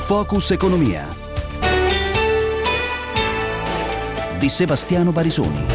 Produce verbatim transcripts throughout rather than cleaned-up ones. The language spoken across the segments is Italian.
Focus Economia di Sebastiano Barisoni.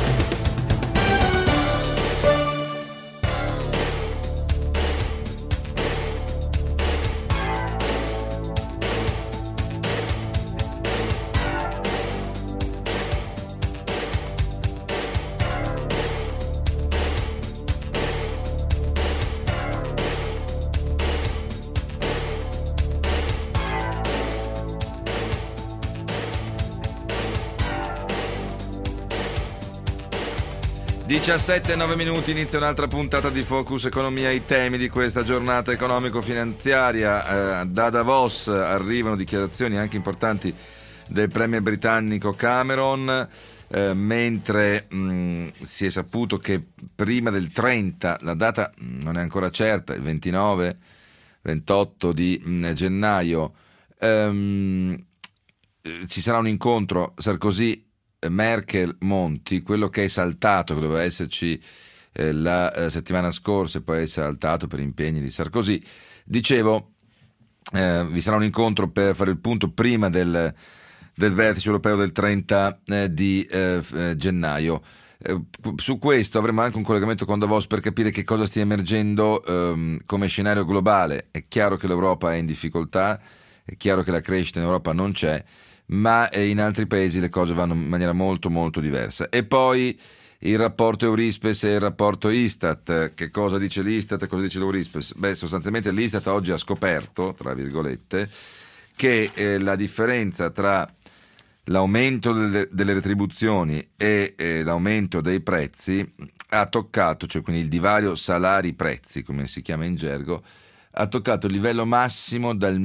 diciassette e nove minuti, inizia un'altra puntata di Focus Economia. I temi di questa giornata economico-finanziaria. Eh, da Davos arrivano dichiarazioni anche importanti del premier britannico Cameron, eh, mentre mh, si è saputo che prima del trenta, la data non è ancora certa, il ventinove ventotto di mh, gennaio, ehm, ci sarà un incontro Sarkozy Merkel Monti, quello che è saltato, che doveva esserci eh, la eh, settimana scorsa e poi è saltato per impegni di Sarkozy. Dicevo, eh, vi sarà un incontro per fare il punto prima del, del vertice europeo del trenta eh, di eh, eh, gennaio. Eh, su questo avremo anche un collegamento con Davos per capire che cosa stia emergendo ehm, come scenario globale. È chiaro che l'Europa è in difficoltà, è chiaro che la crescita in Europa non c'è, ma in altri paesi le cose vanno in maniera molto molto diversa. E poi il rapporto Eurispes e il rapporto Istat. Che cosa dice l'Istat e cosa dice l'Eurispes? Beh, sostanzialmente l'Istat oggi ha scoperto, tra virgolette, che eh, la differenza tra l'aumento delle, delle retribuzioni e eh, l'aumento dei prezzi ha toccato, cioè quindi il divario salari-prezzi, come si chiama in gergo, ha toccato il livello massimo dal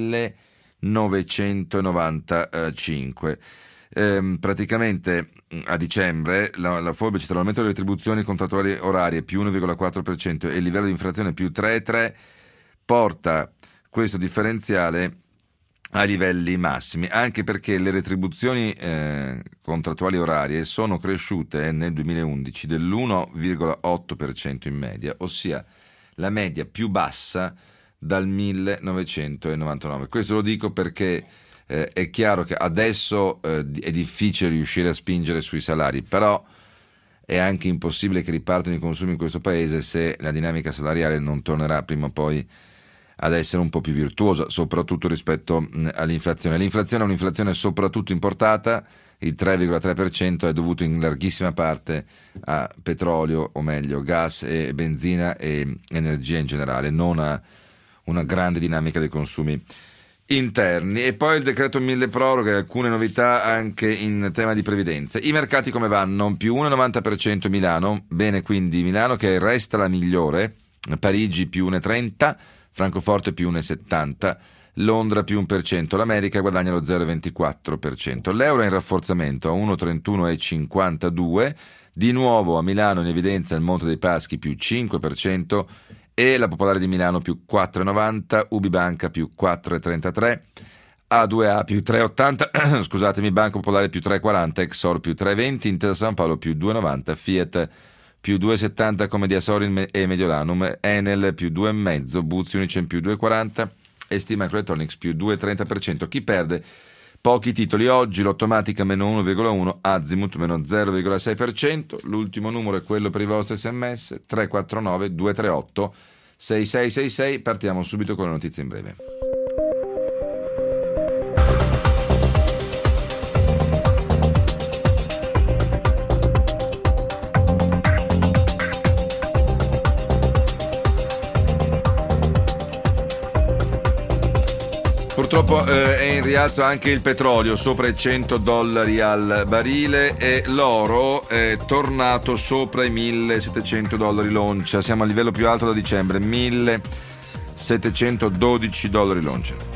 millenovecentonovantacinque. Ehm, praticamente a dicembre la, la forbice tra l'aumento delle retribuzioni contrattuali orarie più uno virgola quattro per cento e il livello di inflazione più tre virgola tre per cento porta questo differenziale a livelli massimi, anche perché le retribuzioni eh, contrattuali orarie sono cresciute nel duemilaundici dell'uno virgola otto per cento in media, ossia la media più bassa dal millenovecentonovantanove. Questo lo dico perché eh, è chiaro che adesso eh, è difficile riuscire a spingere sui salari, però è anche impossibile che ripartano i consumi in questo paese se la dinamica salariale non tornerà prima o poi ad essere un po' più virtuosa, soprattutto rispetto mh, all'inflazione. L'inflazione è un'inflazione soprattutto importata, il tre virgola tre per cento è dovuto in larghissima parte a petrolio, o meglio gas e benzina e energia in generale, non a una grande dinamica dei consumi interni. E poi il decreto mille proroghe, alcune novità anche in tema di previdenza. I mercati come vanno? Più uno virgola novanta per cento Milano, bene, quindi Milano che resta la migliore, Parigi più uno virgola trenta, Francoforte più uno virgola settanta, Londra più uno per cento, l'America guadagna lo zero virgola ventiquattro per cento. L'euro è in rafforzamento a uno virgola trentuno cinquantadue, di nuovo a Milano in evidenza il Monte dei Paschi più cinque per cento e la Popolare di Milano più quattro virgola novanta, Ubibanca più quattro virgola trentatré, A due A più tre virgola ottanta, scusatemi, Banco Popolare più tre virgola quaranta, Exor più tre virgola venti, Intesa San Paolo più due virgola novanta, Fiat più due virgola settanta come Diasori e Mediolanum, Enel più due virgola cinque, Buzzi Unicem più due virgola quaranta e Steam Microelectronics più due virgola trenta per cento. Chi perde? Pochi titoli oggi, Lottomatica meno uno virgola uno, Azimut meno zero virgola sei per cento, l'ultimo numero è quello per i vostri sms, tre quattro nove due tre otto sei sei sei sei. Partiamo subito con le notizie in breve. Purtroppo eh, è in rialzo anche il petrolio, sopra i cento dollari al barile, e l'oro è tornato sopra i millesettecento dollari l'oncia. Siamo al livello più alto da dicembre, millesettecentododici dollari l'oncia.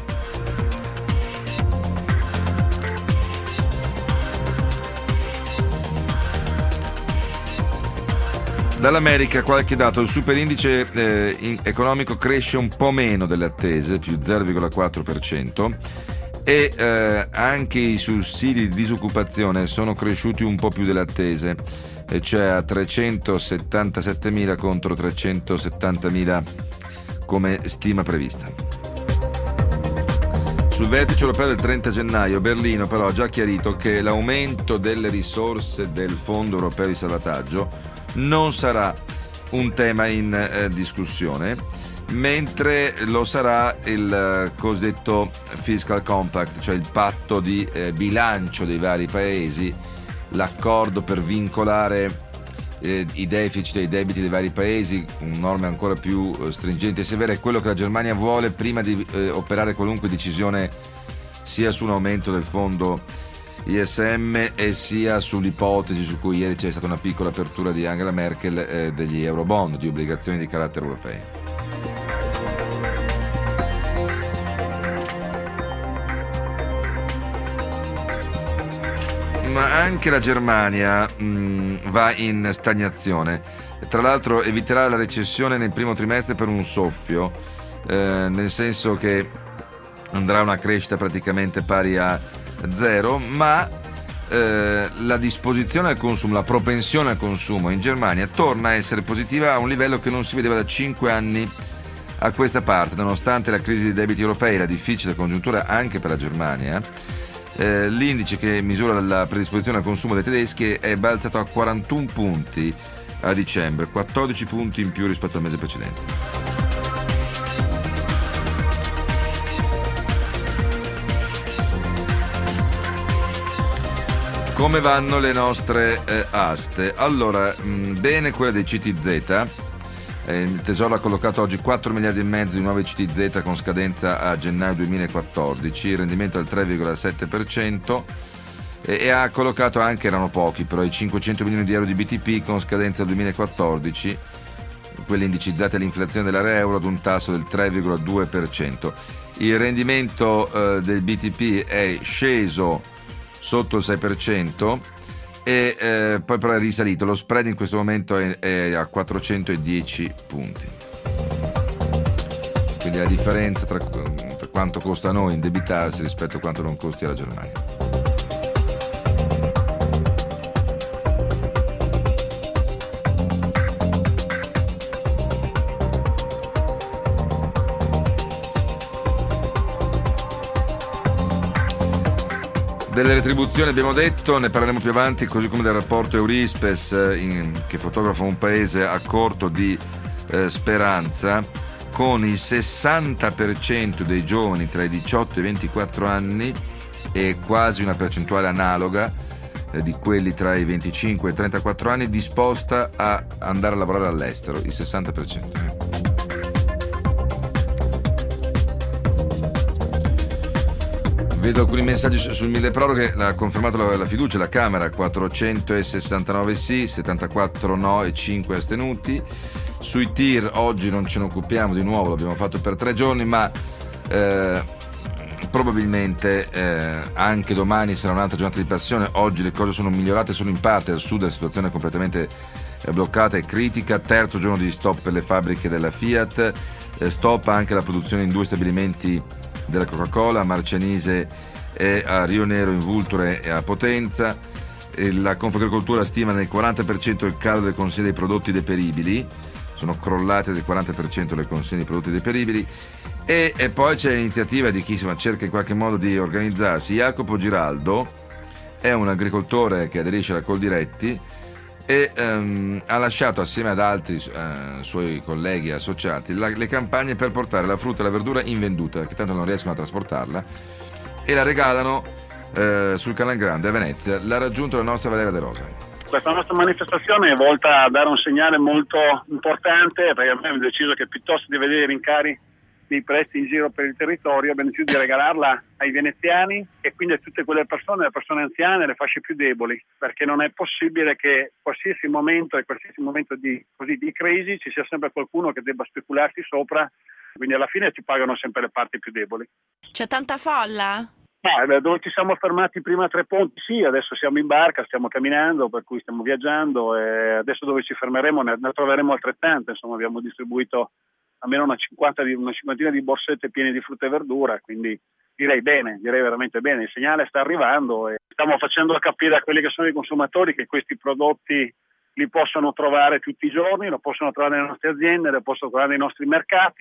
Dall'America qualche dato: il superindice eh, in- economico cresce un po' meno delle attese, più zero virgola quattro per cento, e eh, anche i sussidi di disoccupazione sono cresciuti un po' più delle attese, e cioè a trecentosettantasettemila contro trecentosettantamila come stima prevista. Sul vertice europeo del trenta gennaio Berlino però ha già chiarito che l'aumento delle risorse del Fondo Europeo di Salvataggio non sarà un tema in eh, discussione, mentre lo sarà il eh, cosiddetto Fiscal Compact, cioè il patto di eh, bilancio dei vari paesi, l'accordo per vincolare eh, i deficit e i debiti dei vari paesi con norme ancora più eh, stringenti e severe. È quello che la Germania vuole prima di eh, operare qualunque decisione sia su un aumento del fondo I S M e sia sull'ipotesi su cui ieri c'è stata una piccola apertura di Angela Merkel eh, degli Eurobond, di obbligazioni di carattere europeo. Ma anche la Germania mh, va in stagnazione. Tra l'altro eviterà la recessione nel primo trimestre per un soffio, eh, nel senso che andrà una crescita praticamente pari a zero, ma eh, la disposizione al consumo, la propensione al consumo in Germania torna a essere positiva a un livello che non si vedeva da cinque anni a questa parte, nonostante la crisi dei debiti europei e la difficile congiuntura anche per la Germania. Eh, l'indice che misura la predisposizione al consumo dei tedeschi è balzato a quarantuno punti a dicembre, quattordici punti in più rispetto al mese precedente. Come vanno le nostre eh, aste? Allora, mh, bene quella dei C T Z. Il Tesoro ha collocato oggi quattro miliardi e mezzo di nuovi C T Z con scadenza a gennaio duemilaquattordici, il rendimento al tre virgola sette per cento, e, e ha collocato anche, erano pochi, però i cinquecento milioni di euro di B T P con scadenza al duemilaquattordici, quelli indicizzati all'inflazione dell'area euro ad un tasso del tre virgola due per cento. Il rendimento eh, del B T P è sceso sotto il sei per cento e eh, poi però è risalito. Lo spread in questo momento è, è a quattrocentodieci punti, quindi la differenza tra, tra quanto costa a noi indebitarsi rispetto a quanto non costi alla Germania. Delle retribuzioni abbiamo detto, ne parleremo più avanti, così come del rapporto Eurispes in, che fotografa un paese a corto di eh, speranza, con il sessanta per cento dei giovani tra i diciotto e i ventiquattro anni e quasi una percentuale analoga eh, di quelli tra i venticinque e i trentaquattro anni disposta a andare a lavorare all'estero, il sessanta per cento. Vedo alcuni messaggi sul mille proroghe. Ha confermato la, la fiducia la Camera, quattrocentosessantanove sì, settantaquattro no e cinque astenuti. Sui T I R oggi non ce ne occupiamo di nuovo, l'abbiamo fatto per tre giorni, ma eh, probabilmente eh, anche domani sarà un'altra giornata di passione. Oggi le cose sono migliorate solo in parte, al sud la situazione è completamente eh, bloccata e critica. Terzo giorno di stop per le fabbriche della Fiat, eh, stop anche la produzione in due stabilimenti della Coca-Cola, a Marcianise e a Rio Nero in Vulture e a Potenza. E la Confagricoltura stima nel quaranta per cento il calo delle consegne dei prodotti deperibili, sono crollate del quaranta per cento le consegne dei prodotti deperibili. E, e poi c'è l'iniziativa di chi insomma, cerca in qualche modo di organizzarsi. Jacopo Giraldo è un agricoltore che aderisce alla Coldiretti e um, ha lasciato assieme ad altri uh, suoi colleghi associati la, le campagne per portare la frutta e la verdura invenduta, che tanto non riescono a trasportarla, e la regalano uh, sul Canal Grande a Venezia. L'ha raggiunto la nostra Valeria De Rosa. Questa nostra manifestazione è volta a dare un segnale molto importante, perché abbiamo deciso che piuttosto di vedere i rincari dei prezzi in giro per il territorio abbiamo deciso di regalarla ai veneziani e quindi a tutte quelle persone, le persone anziane, le fasce più deboli, perché non è possibile che qualsiasi momento e qualsiasi momento di, così, di crisi ci sia sempre qualcuno che debba specularsi sopra, quindi alla fine ci pagano sempre le parti più deboli. C'è tanta folla? No, dove ci siamo fermati prima a Tre Ponti sì, adesso siamo in barca, stiamo camminando, per cui stiamo viaggiando, e adesso dove ci fermeremo ne, ne troveremo altrettante. Insomma, abbiamo distribuito almeno una, cinquanta di, una cinquantina di borsette piene di frutta e verdura, quindi direi bene, direi veramente bene. Il segnale sta arrivando e stiamo facendo capire a quelli che sono i consumatori che questi prodotti li possono trovare tutti i giorni, lo possono trovare nelle nostre aziende, lo possono trovare nei nostri mercati,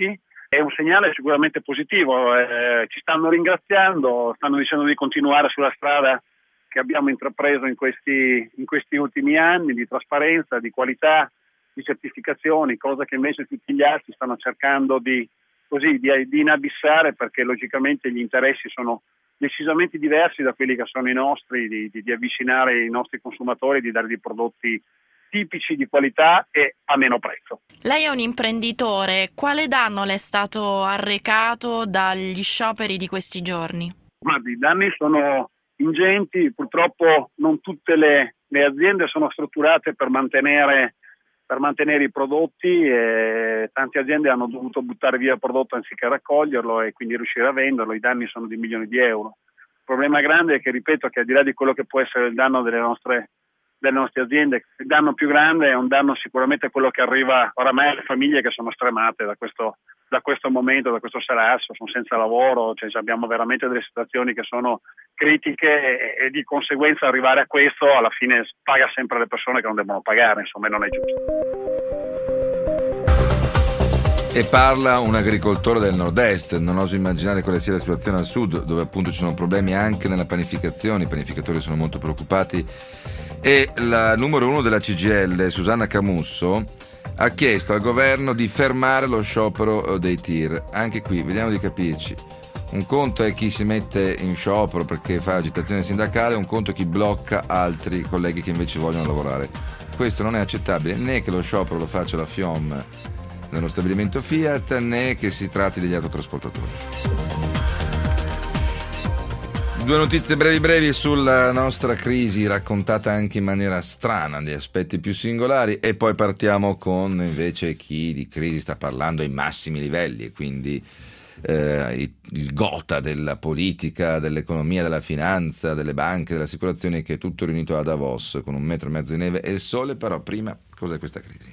è un segnale sicuramente positivo, eh, ci stanno ringraziando, stanno dicendo di continuare sulla strada che abbiamo intrapreso in questi, in questi ultimi anni di trasparenza, di qualità, di certificazioni, cosa che invece tutti gli altri stanno cercando di, così, di, di inabissare, perché logicamente gli interessi sono decisamente diversi da quelli che sono i nostri, di, di, di avvicinare i nostri consumatori, di dare dei prodotti tipici di qualità e a meno prezzo. Lei è un imprenditore, quale danno le è stato arrecato dagli scioperi di questi giorni? Guardi, i danni sono ingenti, purtroppo non tutte le, le aziende sono strutturate per mantenere, per mantenere i prodotti, e tante aziende hanno dovuto buttare via il prodotto anziché raccoglierlo e quindi riuscire a venderlo. I danni sono di milioni di euro. Il problema grande è che, ripeto, che al di là di quello che può essere il danno delle nostre delle nostre aziende, il danno più grande è un danno sicuramente quello che arriva oramai alle famiglie che sono stremate da questo, da questo momento, da questo salasso, sono senza lavoro, cioè abbiamo veramente delle situazioni che sono critiche e, e di conseguenza arrivare a questo alla fine paga sempre le persone che non devono pagare, insomma, non è giusto. E parla un agricoltore del nord-est, non oso immaginare quale sia la situazione al sud, dove appunto ci sono problemi anche nella panificazione, i panificatori sono molto preoccupati. E la numero uno della C G I L, Susanna Camusso, ha chiesto al governo di fermare lo sciopero dei tir. Anche qui vediamo di capirci. Un conto è chi si mette in sciopero perché fa agitazione sindacale, un conto è chi blocca altri colleghi che invece vogliono lavorare. Questo non è accettabile, né che lo sciopero lo faccia la FIOM nello stabilimento Fiat, né che si tratti degli autotrasportatori. Due notizie brevi brevi sulla nostra crisi, raccontata anche in maniera strana, di aspetti più singolari, e poi partiamo con invece chi di crisi sta parlando ai massimi livelli, e quindi eh, il gotha della politica, dell'economia, della finanza, delle banche, delle assicurazioni, che è tutto riunito a Davos con un metro e mezzo di neve e il sole. Però prima, cos'è questa crisi?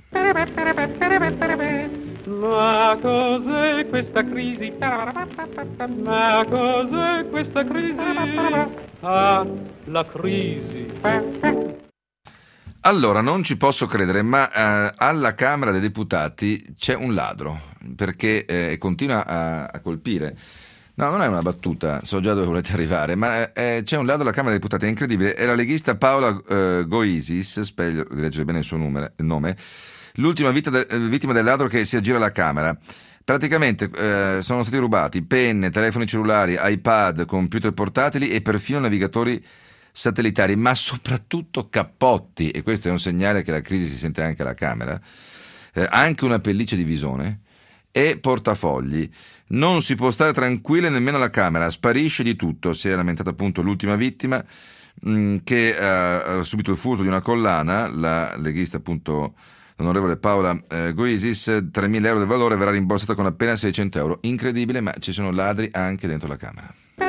Ma cos'è questa crisi? Ma cos'è questa crisi? Ah, la crisi. Allora, non ci posso credere, ma eh, alla Camera dei Deputati c'è un ladro, perché eh, continua a, a colpire. No, non è una battuta, so già dove volete arrivare, ma eh, c'è un ladro alla Camera dei Deputati, è incredibile. È la leghista Paola eh, Goisis, spero di leggere bene il suo numero, il nome, l'ultima de- vittima del ladro che si aggira alla Camera. Praticamente eh, sono stati rubati penne, telefoni cellulari, iPad, computer portatili e perfino navigatori satellitari, ma soprattutto cappotti, e questo è un segnale che la crisi si sente anche alla Camera, eh, anche una pelliccia di visone e portafogli. Non si può stare tranquilli nemmeno alla Camera, sparisce di tutto. Si è lamentata appunto l'ultima vittima mh, che eh, ha subito il furto di una collana, la leghista appunto l'onorevole Paola eh, Goisis, tremila euro del valore, verrà rimborsata con appena seicento euro. Incredibile, ma ci sono ladri anche dentro la Camera.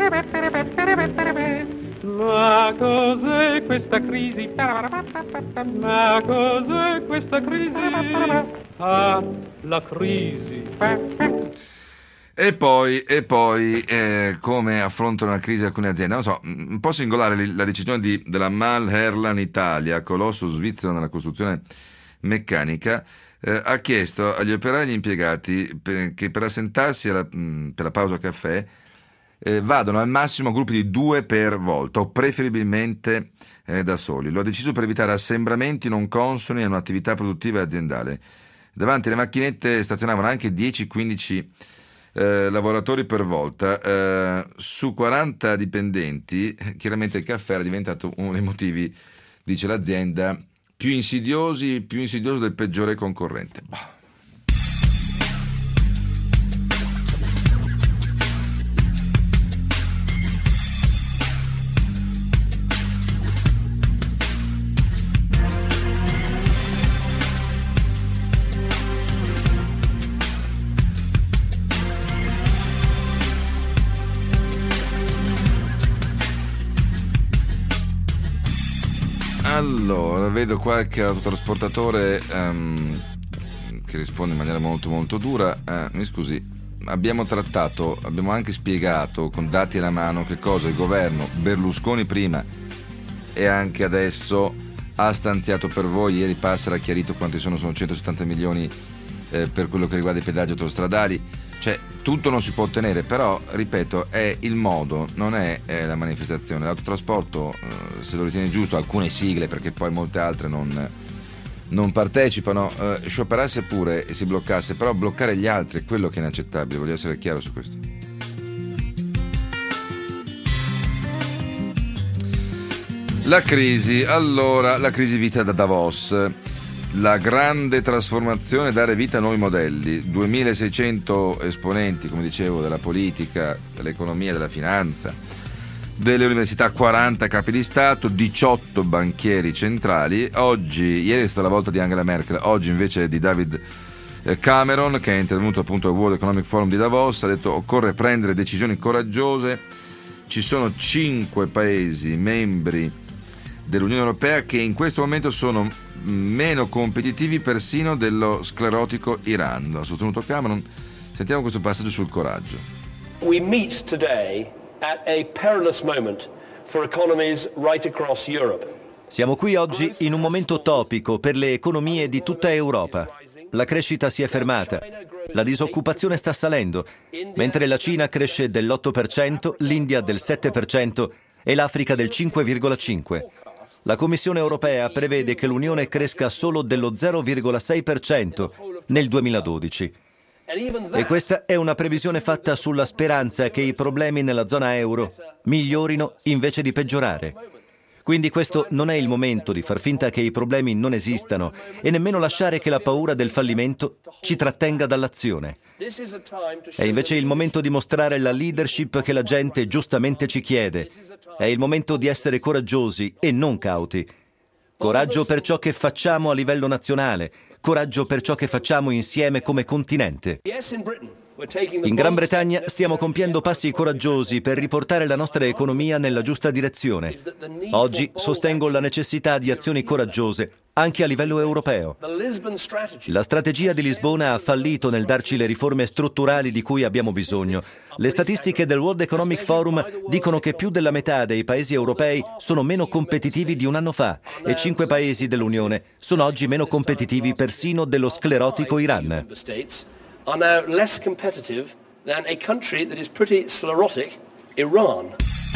Ma cos'è questa crisi? Ma cos'è questa crisi? Ah, la crisi. E poi, e poi eh, come affrontano la crisi alcune aziende? Non so, un po' singolare la decisione di, della Malherlan Italia, colosso svizzero nella costruzione meccanica, eh, ha chiesto agli operai e agli impiegati per, che per assentarsi alla, mh, per la pausa caffè eh, vadano al massimo a gruppi di due per volta o preferibilmente eh, da soli. Lo ha deciso per evitare assembramenti non consoni a un'attività produttiva aziendale. Davanti alle macchinette stazionavano anche dieci quindici eh, lavoratori per volta. Eh, su quaranta dipendenti, chiaramente il caffè era diventato uno dei motivi, dice l'azienda, più insidiosi, più insidioso del peggiore concorrente. Bah. Allora, vedo qualche autotrasportatore um, che risponde in maniera molto molto dura. Eh, mi scusi, abbiamo trattato, abbiamo anche spiegato con dati alla mano che cosa il governo Berlusconi prima e anche adesso ha stanziato per voi. Ieri Passera ha chiarito quanti sono, sono centosettanta milioni eh, per quello che riguarda i pedaggi autostradali. Cioè, tutto non si può ottenere, però, ripeto, è il modo, non è, è la manifestazione. L'autotrasporto, eh, se lo ritiene giusto, alcune sigle, perché poi molte altre non, non partecipano, eh, scioperasse pure e si bloccasse, però bloccare gli altri è quello che è inaccettabile, voglio essere chiaro su questo. La crisi, allora, la crisi vista da Davos. La grande trasformazione, dare vita a nuovi modelli. duemilaseicento esponenti, come dicevo, della politica, dell'economia, della finanza, delle università, quaranta capi di Stato, diciotto banchieri centrali. Oggi, ieri è stata la volta di Angela Merkel, oggi invece è di David Cameron, che è intervenuto appunto al World Economic Forum di Davos. Ha detto: occorre prendere decisioni coraggiose. Ci sono cinque paesi membri dell'Unione Europea che in questo momento sono meno competitivi persino dello sclerotico Iran. Ha sostenuto Cameron. Sentiamo questo passaggio sul coraggio. We meet today at a perilous moment for economies right across Europe. Siamo qui oggi in un momento topico per le economie di tutta Europa. La crescita si è fermata, la disoccupazione sta salendo, mentre la Cina cresce dell'otto per cento, l'India del sette per cento e l'Africa del cinque virgola cinque per cento. La Commissione europea prevede che l'Unione cresca solo dello zero virgola sei per cento nel duemiladodici. E questa è una previsione fatta sulla speranza che i problemi nella zona euro migliorino invece di peggiorare. Quindi questo non è il momento di far finta che i problemi non esistano e nemmeno lasciare che la paura del fallimento ci trattenga dall'azione. È invece il momento di mostrare la leadership che la gente giustamente ci chiede. È il momento di essere coraggiosi e non cauti. Coraggio per ciò che facciamo a livello nazionale, coraggio per ciò che facciamo insieme come continente. In Gran Bretagna stiamo compiendo passi coraggiosi per riportare la nostra economia nella giusta direzione. Oggi sostengo la necessità di azioni coraggiose anche a livello europeo. La strategia di Lisbona ha fallito nel darci le riforme strutturali di cui abbiamo bisogno. Le statistiche del World Economic Forum dicono che più della metà dei paesi europei sono meno competitivi di un anno fa e cinque paesi dell'Unione sono oggi meno competitivi persino dello sclerotico Iran. Are now less competitive than a country that is pretty sclerotic, Iran.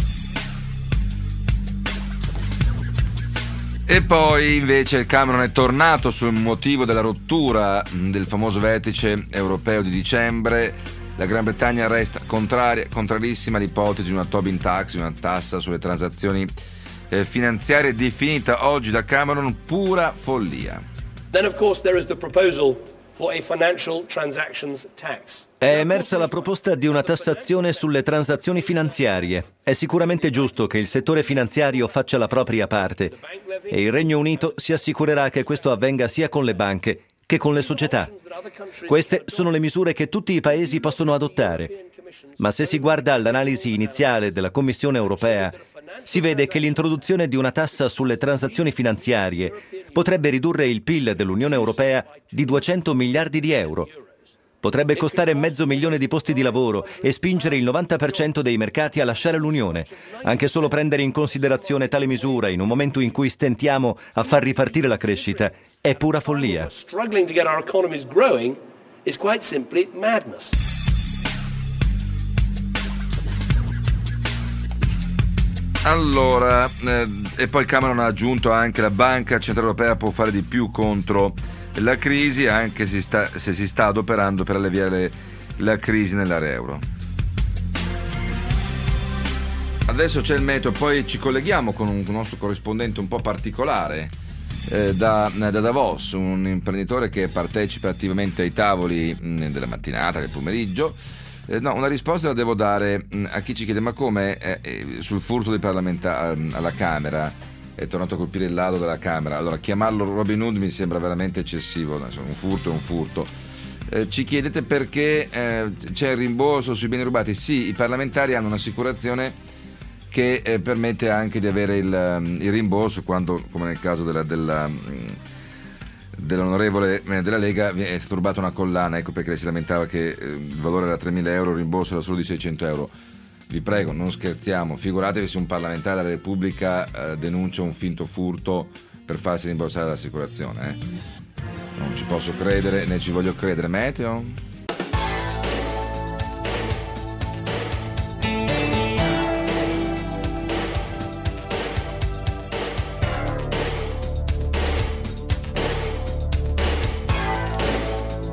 E poi invece Cameron è tornato sul motivo della rottura del famoso vertice europeo di dicembre. La Gran Bretagna resta contraria, contrarissima all'ipotesi di una Tobin tax, una tassa sulle transazioni eh, finanziarie, definita oggi da Cameron pura follia. Then of course there is the proposal for a financial transactions tax. È emersa la proposta di una tassazione sulle transazioni finanziarie. È sicuramente giusto che il settore finanziario faccia la propria parte e il Regno Unito si assicurerà che questo avvenga sia con le banche che con le società. Queste sono le misure che tutti i paesi possono adottare. Ma se si guarda all'analisi iniziale della Commissione europea, si vede che l'introduzione di una tassa sulle transazioni finanziarie potrebbe ridurre il P I L dell'Unione Europea di duecento miliardi di euro. Potrebbe costare mezzo milione di posti di lavoro e spingere il novanta per cento dei mercati a lasciare l'Unione. Anche solo prendere in considerazione tale misura in un momento in cui stentiamo a far ripartire la crescita è pura follia. Struggling to get our economies growing is quite simply madness. Allora, eh, e poi Cameron ha aggiunto anche la Banca Centrale Europea può fare di più contro la crisi, anche se si sta, se si sta adoperando per alleviare la crisi nell'area euro. Adesso c'è il meteo, poi ci colleghiamo con un nostro corrispondente un po' particolare eh, da, da Davos, un imprenditore che partecipa attivamente ai tavoli mh, della mattinata, del pomeriggio. Eh, no, una risposta la devo dare mh, a chi ci chiede ma come eh, eh, sul furto dei parlamentari alla Camera è tornato a colpire il lato della Camera. Allora, chiamarlo Robin Hood mi sembra veramente eccessivo, insomma, un furto è un furto. Eh, ci chiedete perché eh, c'è il rimborso sui beni rubati? Sì, i parlamentari hanno un'assicurazione che eh, permette anche di avere il, il rimborso quando, come nel caso della, della, dell'onorevole della Lega, è stata rubata una collana, ecco perché lei si lamentava che eh, il valore era tremila euro, il rimborso era solo di seicento euro. Vi prego, non scherziamo, figuratevi se un parlamentare della Repubblica eh, denuncia un finto furto per farsi rimborsare l'assicurazione. Eh? Non ci posso credere, né ci voglio credere. Meteo?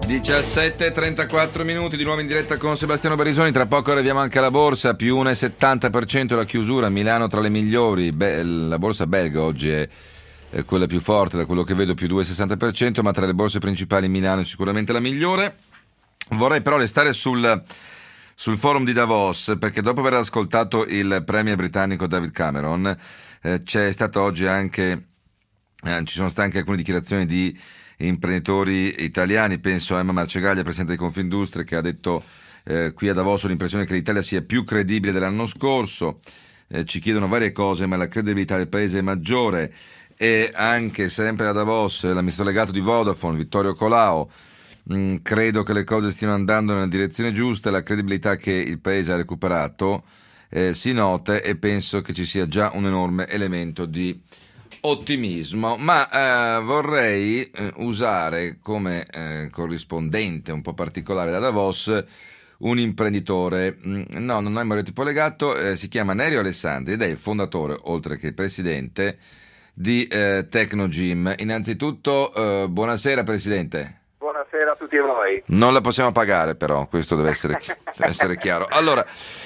diciassette e trentaquattro minuti di nuovo in diretta con Sebastiano Barisoni. Tra poco arriviamo anche alla borsa, più uno virgola settanta per cento la chiusura, Milano tra le migliori. Beh, la borsa belga oggi è, è quella più forte, da quello che vedo più due virgola sessanta per cento, ma tra le borse principali Milano è sicuramente la migliore. Vorrei però restare sul, sul forum di Davos, perché dopo aver ascoltato il premier britannico David Cameron eh, c'è stata oggi anche eh, ci sono state anche alcune dichiarazioni di imprenditori italiani. Penso a Emma Marcegaglia, presidente di Confindustria, che ha detto eh, qui a Davos ho l'impressione che l'Italia sia più credibile dell'anno scorso, eh, ci chiedono varie cose ma la credibilità del paese è maggiore. E anche sempre a Davos l'amministratore delegato di Vodafone Vittorio Colao, mh, credo che le cose stiano andando nella direzione giusta, la credibilità che il paese ha recuperato eh, si nota e penso che ci sia già un enorme elemento di ottimismo, ma eh, vorrei eh, usare come eh, corrispondente un po' particolare da Davos un imprenditore, no, non è un tipo legato, eh, si chiama Nerio Alessandri ed è il fondatore, oltre che il presidente, di eh, Tecnogym. Innanzitutto, eh, buonasera Presidente. Buonasera a tutti voi. Non la possiamo pagare però, questo deve essere, deve essere chiaro. Allora,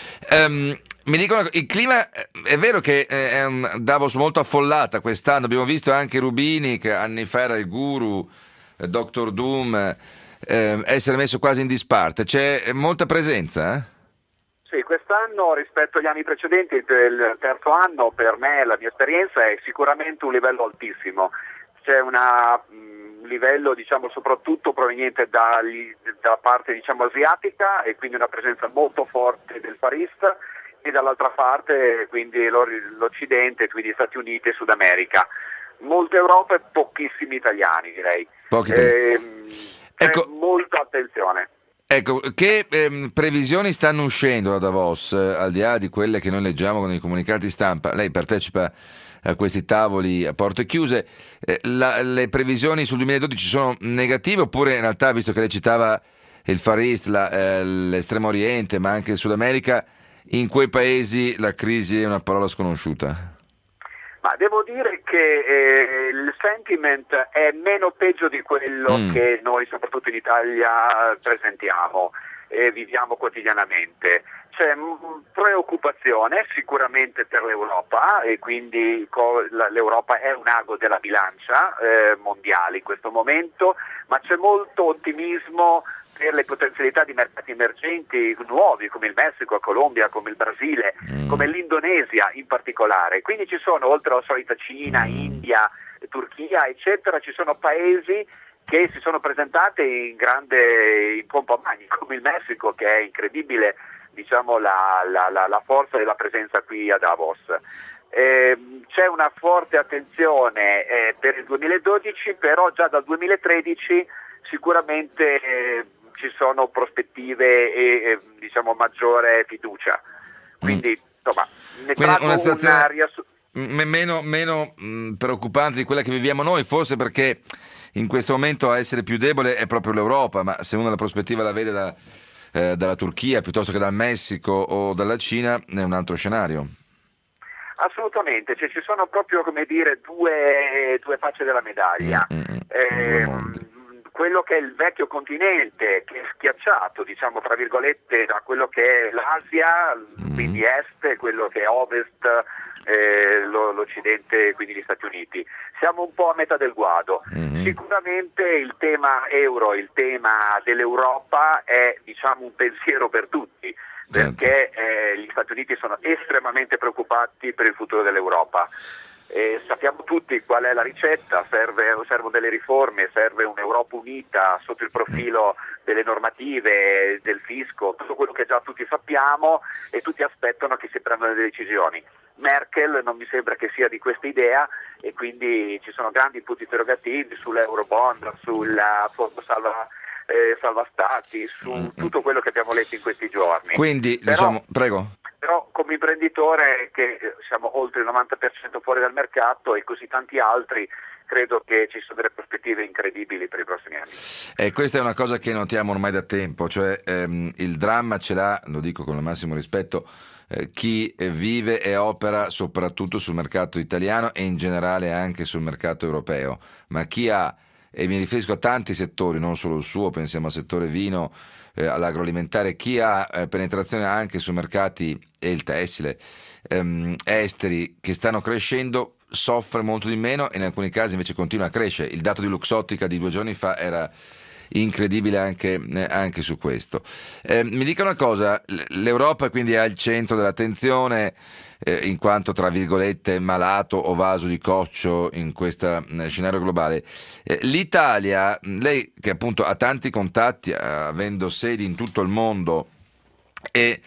ehm, mi dicono il clima è vero che è un Davos molto affollata quest'anno, abbiamo visto anche Rubini che anni fa era il guru, eh, doctor Doom, eh, essere messo quasi in disparte, c'è molta presenza? Eh? Sì, quest'anno rispetto agli anni precedenti, il terzo anno per me, la mia esperienza è sicuramente un livello altissimo, c'è una, un livello diciamo soprattutto proveniente dagli, dalla parte diciamo asiatica e quindi una presenza molto forte del Far East, e dall'altra parte quindi l'Occidente, quindi Stati Uniti e Sud America. Molta Europa e pochissimi italiani, direi. Pochi eh, ecco, molta attenzione. Ecco, che ehm, previsioni stanno uscendo da Davos, eh, al di là di quelle che noi leggiamo con i comunicati stampa? Lei partecipa a questi tavoli a porte chiuse, eh, la, le previsioni sul duemiladodici sono negative oppure in realtà, visto che lei citava il Far East, la, eh, l'Estremo Oriente, ma anche il Sud America, in quei paesi la crisi è una parola sconosciuta? Ma devo dire che eh, il sentiment è meno peggio di quello mm. che noi, soprattutto in Italia, presentiamo e viviamo quotidianamente. C'è m- preoccupazione sicuramente per l'Europa e quindi co- la- l'Europa è un ago della bilancia eh, mondiale in questo momento, ma c'è molto ottimismo per le potenzialità di mercati emergenti nuovi come il Messico, la Colombia, come il Brasile, mm. come l'Indonesia in particolare. Quindi ci sono, oltre alla solita Cina, mm. India, Turchia, eccetera, ci sono paesi che si sono presentati in grande in pompa magna, come il Messico, che è incredibile, diciamo, la, la, la, la forza della presenza qui a Davos. Eh, c'è una forte attenzione eh, per il duemiladodici, però già dal duemilatredici sicuramente eh, ci sono prospettive e eh, diciamo maggiore fiducia. Quindi mm. insomma, ne Quindi una situazione un'aria su- m- meno, meno mh, preoccupante di quella che viviamo noi, forse perché in questo momento a essere più debole è proprio l'Europa, ma se uno la prospettiva la vede da, eh, dalla Turchia piuttosto che dal Messico o dalla Cina è un altro scenario. Assolutamente, cioè, ci sono proprio, come dire, due, due facce della medaglia. Mm, mm, eh, mm. Quello che è il vecchio continente, che è schiacciato, diciamo, tra virgolette, da quello che è l'Asia, mm. quindi est, quello che è ovest, eh, lo, l'Occidente, quindi gli Stati Uniti. Siamo un po' a metà del guado. Mm. Sicuramente il tema euro, il tema dell'Europa è, diciamo, un pensiero per tutti, perché eh, gli Stati Uniti sono estremamente preoccupati per il futuro dell'Europa. Eh, sappiamo tutti qual è la ricetta, serve, servono delle riforme, serve un'Europa unita sotto il profilo delle normative, del fisco, tutto quello che già tutti sappiamo e tutti aspettano che si prendano delle decisioni. Merkel non mi sembra che sia di questa idea e quindi ci sono grandi punti interrogativi sull'Eurobond, sul fondo salva, eh, salva stati, su mm-hmm. tutto quello che abbiamo letto in questi giorni. Quindi, Però, diciamo, prego. Però come imprenditore che siamo oltre il novanta per cento fuori dal mercato e così tanti altri, credo che ci sono delle prospettive incredibili per i prossimi anni. E questa è una cosa che notiamo ormai da tempo, cioè ehm, il dramma ce l'ha, lo dico con il massimo rispetto, eh, chi vive e opera soprattutto sul mercato italiano e in generale anche sul mercato europeo, ma chi ha e mi riferisco a tanti settori, non solo il suo, pensiamo al settore vino, eh, all'agroalimentare, chi ha eh, penetrazione anche su mercati e il tessile ehm, esteri che stanno crescendo soffre molto di meno e in alcuni casi invece continua a crescere. Il dato di Luxottica di due giorni fa era incredibile anche, eh, anche su questo. Eh, mi dica una cosa, l'Europa quindi è al centro dell'attenzione eh, in quanto tra virgolette malato o vaso di coccio in questo eh, scenario globale. Eh, L'Italia, lei che appunto ha tanti contatti, avendo sedi in tutto il mondo e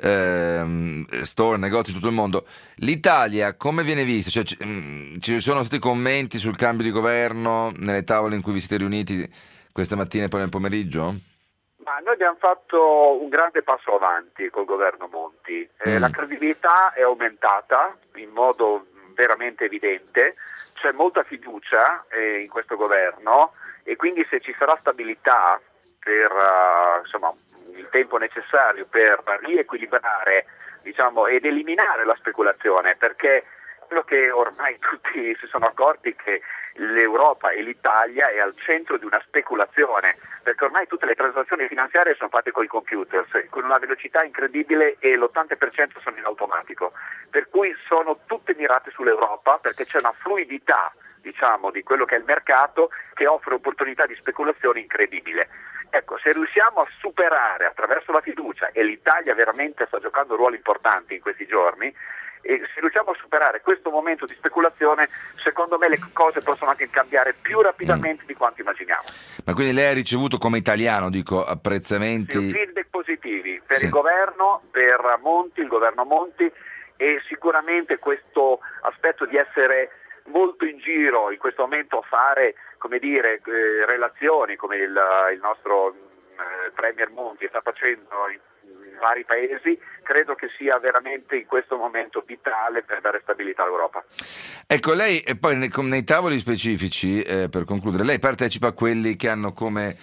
ehm, store, negozi in tutto il mondo, l'Italia come viene vista? Cioè, ci, mh, ci sono stati commenti sul cambio di governo nelle tavole in cui vi siete riuniti questa mattina e poi nel pomeriggio? Ma noi abbiamo fatto un grande passo avanti col governo Monti, eh, mm. la credibilità è aumentata in modo veramente evidente, c'è molta fiducia eh, in questo governo e quindi se ci sarà stabilità per uh, insomma, il tempo necessario per riequilibrare, diciamo, ed eliminare la speculazione, perché quello che ormai tutti si sono accorti che l'Europa e l'Italia è al centro di una speculazione, perché ormai tutte le transazioni finanziarie sono fatte con i computer, con una velocità incredibile e l'ottanta per cento sono in automatico, per cui sono tutte mirate sull'Europa perché c'è una fluidità, diciamo, di quello che è il mercato che offre opportunità di speculazione incredibile. Ecco, se riusciamo a superare attraverso la fiducia, e l'Italia veramente sta giocando ruoli importanti in questi giorni, e se riusciamo a superare questo momento di speculazione, secondo me le cose possono anche cambiare più rapidamente mm. di quanto immaginiamo. Ma quindi lei ha ricevuto come italiano, dico, apprezzamenti? Sì, feedback positivi per sì. il governo, per Monti, il governo Monti, e sicuramente questo aspetto di essere molto in giro in questo momento a fare, come dire, eh, relazioni come il, il nostro eh, Premier Monti sta facendo in, in vari paesi, credo che sia veramente in questo momento vitale per dare stabilità all'Europa. Ecco, lei e poi nei, nei tavoli specifici, eh, per concludere, lei partecipa a quelli che hanno come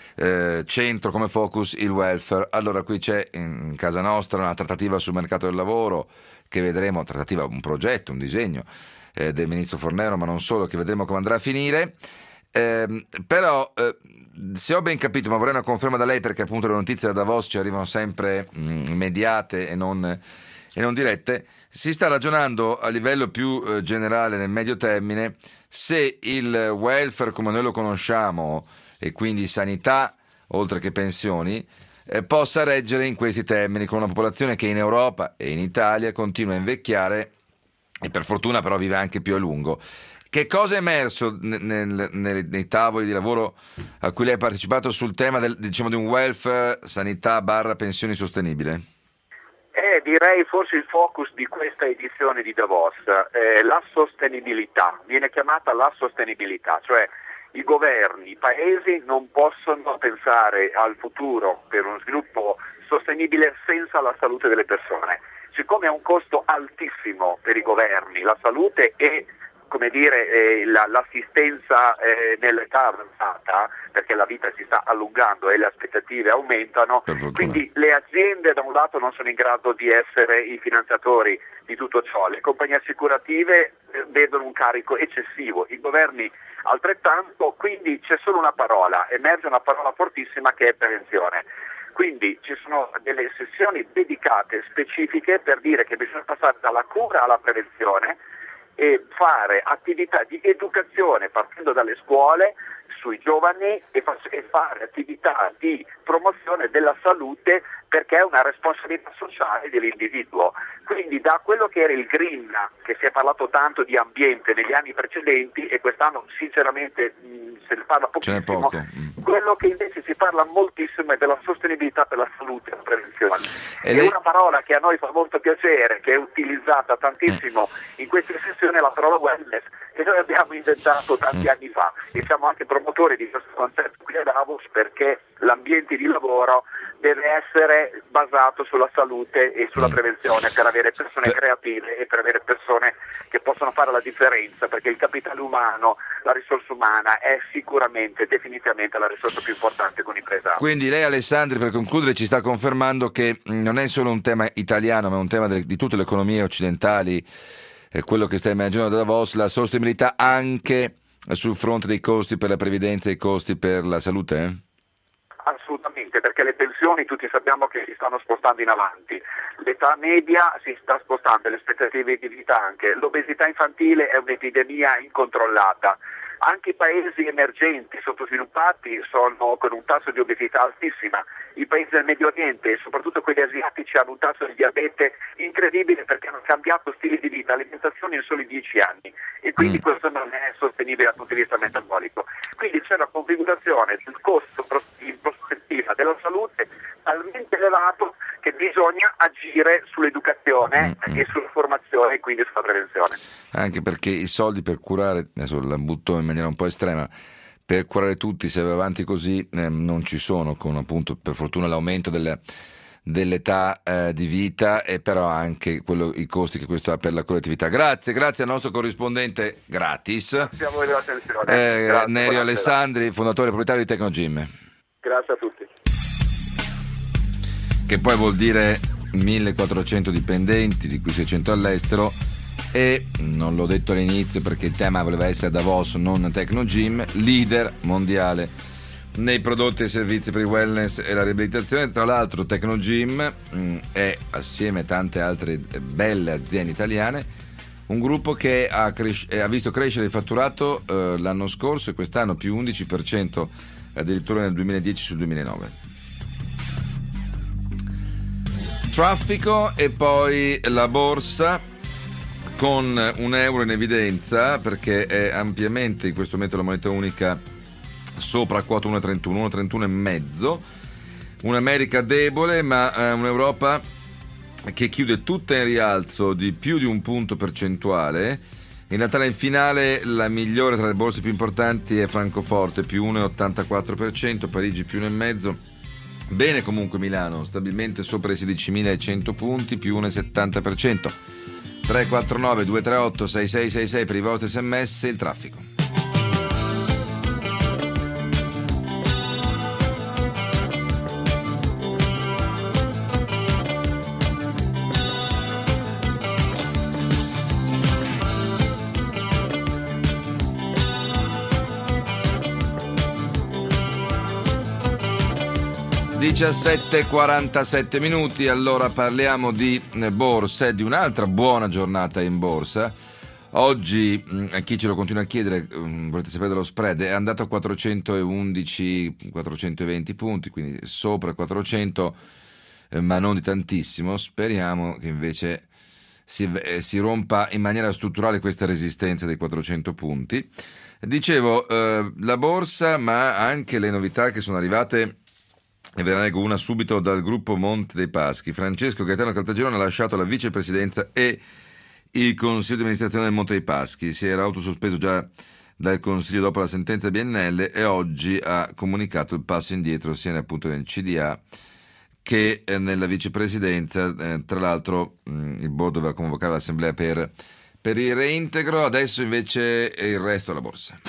eh, centro, come focus il welfare. Allora qui c'è in casa nostra una trattativa sul mercato del lavoro che vedremo, trattativa, un progetto, un disegno eh, del ministro Fornero, ma non solo, che vedremo come andrà a finire. Eh, però eh, se ho ben capito, ma vorrei una conferma da lei, perché appunto le notizie da Davos ci arrivano sempre mh, immediate e non, e non dirette, si sta ragionando a livello più eh, generale nel medio termine se il welfare come noi lo conosciamo, e quindi sanità oltre che pensioni, eh, possa reggere in questi termini, con una popolazione che in Europa e in Italia continua a invecchiare e per fortuna però vive anche più a lungo. Che cosa è emerso nel, nel, nei, nei tavoli di lavoro a cui lei ha partecipato sul tema del, diciamo, di un welfare, sanità barra pensioni sostenibile? Eh, direi forse il focus di questa edizione di Davos, eh, la sostenibilità, viene chiamata la sostenibilità, cioè i governi, i paesi non possono pensare al futuro per uno sviluppo sostenibile senza la salute delle persone. Siccome è un costo altissimo per i governi, la salute e come dire, eh, la, l'assistenza eh, nell'età avanzata, perché la vita si sta allungando e le aspettative aumentano, quindi le aziende da un lato non sono in grado di essere i finanziatori di tutto ciò, le compagnie assicurative eh, vedono un carico eccessivo, i governi altrettanto, quindi c'è solo una parola, emerge una parola fortissima che è prevenzione. Quindi ci sono delle sessioni dedicate, specifiche, per dire che bisogna passare dalla cura alla prevenzione e fare attività di educazione partendo dalle scuole sui giovani e, fa- e fare attività di promozione della salute, perché è una responsabilità sociale dell'individuo. Quindi da quello che era il green, che si è parlato tanto di ambiente negli anni precedenti, e quest'anno sinceramente mh, se ne parla pochissimo, poco. quello che invece si parla moltissimo è della sostenibilità per la salute e la prevenzione. E è lei... una parola che a noi fa molto piacere, che è utilizzata tantissimo mm. in queste sessioni, è la parola wellness, che noi abbiamo inventato tanti mm. anni fa, e siamo anche promotori di questo concetto qui a Davos, perché l'ambiente di lavoro deve essere basato sulla salute e sulla mm. prevenzione, per avere persone creative e per avere persone che possono fare la differenza, perché il capitale umano, la risorsa umana è sicuramente, definitivamente la risorsa più importante con impresa. Quindi lei, Alessandri, per concludere, ci sta confermando che non è solo un tema italiano, ma un tema de- di tutte le economie occidentali, eh, quello che sta emergendo da Davos, la sostenibilità anche sul fronte dei costi per la previdenza e i costi per la salute? Assolutamente, perché le pensioni tutti sappiamo che si stanno spostando in avanti, l'età media si sta spostando, le aspettative di vita anche, l'obesità infantile è un'epidemia incontrollata. Anche i paesi emergenti, sottosviluppati, sono con un tasso di obesità altissima. I paesi del Medio Oriente, soprattutto quelli asiatici, hanno un tasso di diabete incredibile perché hanno cambiato stili di vita, alimentazione in soli dieci anni e quindi mm. questo non è sostenibile dal punto di vista metabolico. Quindi c'è una configurazione del costo in prospettiva della salute talmente elevato che bisogna agire sull'educazione mm. e sulla formazione e quindi sulla prevenzione. Anche perché i soldi per curare, adesso la butto in maniera un po' estrema, per curare tutti, se va avanti così, eh, non ci sono, con appunto per fortuna l'aumento delle, dell'età eh, di vita e però anche quello, i costi che questo ha per la collettività. Grazie, grazie al nostro corrispondente gratis, grazie a voi dell'attenzione. Eh, grazie, Nerio Alessandri, fondatore e proprietario di Tecnogym. Grazie a tutti. Che poi vuol dire millequattrocento dipendenti, di cui seicento all'estero. E non l'ho detto all'inizio perché il tema voleva essere Davos, non Tecnogym, leader mondiale nei prodotti e servizi per il wellness e la riabilitazione. Tra l'altro Tecnogym mh, è, assieme a tante altre belle aziende italiane, un gruppo che ha, cres- ha visto crescere il fatturato eh, l'anno scorso e quest'anno più undici per cento addirittura nel duemiladieci sul duemilanove. Traffico e poi la borsa con un euro in evidenza perché è ampiamente in questo momento la moneta unica sopra quota uno virgola trentuno, uno virgola trentuno e mezzo, un'America debole ma eh, un'Europa che chiude tutta in rialzo di più di un punto percentuale. In realtà in finale la migliore tra le borse più importanti è Francoforte più uno virgola ottantaquattro per cento, Parigi più uno virgola cinque per cento. Bene comunque Milano, stabilmente sopra i sedicimilacento punti, più uno virgola settanta per cento. tre quattro nove due tre otto sei sei sei sei per i vostri sms. Il traffico. diciassette e quarantasette minuti, allora parliamo di borsa e di un'altra buona giornata in borsa. Oggi, a chi ce lo continua a chiedere, volete sapere dello spread, è andato a quattrocentoundici quattrocentoventi punti, quindi sopra quattrocento, ma non di tantissimo. Speriamo che invece si, si rompa in maniera strutturale questa resistenza dei quattrocento punti. Dicevo, eh, la borsa, ma anche le novità che sono arrivate. E ve ne leggo una subito dal gruppo Monte dei Paschi. Francesco Gaetano Caltagirone ha lasciato la vicepresidenza e il consiglio di amministrazione del Monte dei Paschi. Si era autosospeso già dal consiglio dopo la sentenza B N L e oggi ha comunicato il passo indietro sia appunto nel C D A che nella vicepresidenza. Eh, tra l'altro mh, il board doveva convocare l'assemblea per, per il reintegro. Adesso invece è il resto della borsa.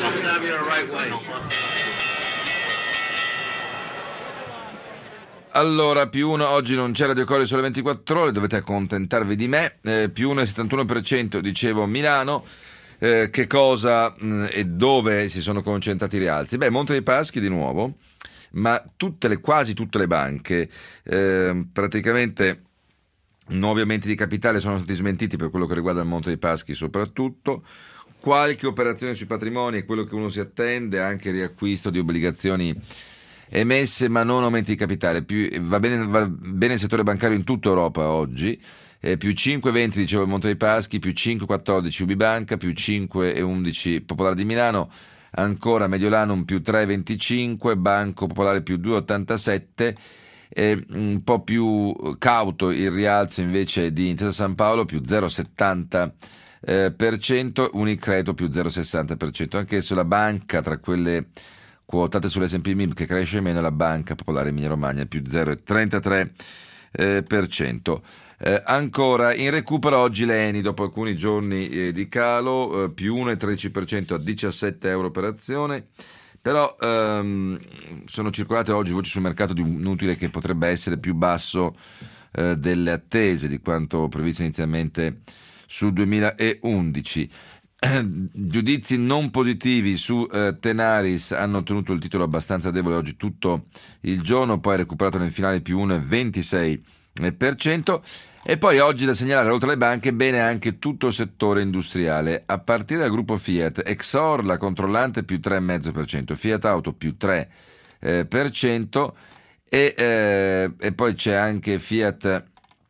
Allora, più uno, oggi non c'è Radio Core Sole ventiquattro Ore, dovete accontentarvi di me, eh, più uno virgola settantuno per cento, dicevo Milano. Eh, che cosa mh, e dove si sono concentrati i rialzi? Beh, Monte dei Paschi di nuovo, ma tutte le, quasi tutte le banche, eh, praticamente nuovi aumenti di capitale sono stati smentiti per quello che riguarda il Monte dei Paschi soprattutto. Qualche operazione sui patrimoni è quello che uno si attende, anche riacquisto di obbligazioni emesse ma non aumenti di capitale. Più, va, bene, va bene il settore bancario in tutta Europa oggi, eh, più cinque virgola venti dicevo il Monte dei Paschi, più cinque virgola quattordici Ubibanca, più cinque virgola undici Popolare di Milano, ancora Mediolanum più tre virgola venticinque, Banco Popolare più due virgola ottantasette, eh, un po' più cauto il rialzo invece di Intesa San Paolo più zero virgola settanta eh, per cento, Unicredito più zero virgola sessanta per cento. Anche se la banca tra quelle quotate sull'esse and pi M I B che cresce meno, la Banca Popolare Emilia Romagna più zero virgola trentatré per cento. Eh, ancora in recupero oggi l'Eni dopo alcuni giorni eh, di calo, eh, più uno virgola tredici per cento a diciassette euro per azione, però ehm, sono circolate oggi voci sul mercato di un utile che potrebbe essere più basso eh, delle attese di quanto previsto inizialmente sul duemilaundici. giudizi non positivi su eh, Tenaris, hanno ottenuto il titolo abbastanza debole oggi tutto il giorno, poi recuperato nel finale più uno virgola ventisei per cento. E poi oggi da segnalare, oltre alle banche, bene anche tutto il settore industriale, a partire dal gruppo Fiat. Exor, la controllante, più tre virgola cinque per cento, Fiat Auto più tre per cento, e, eh, e poi c'è anche Fiat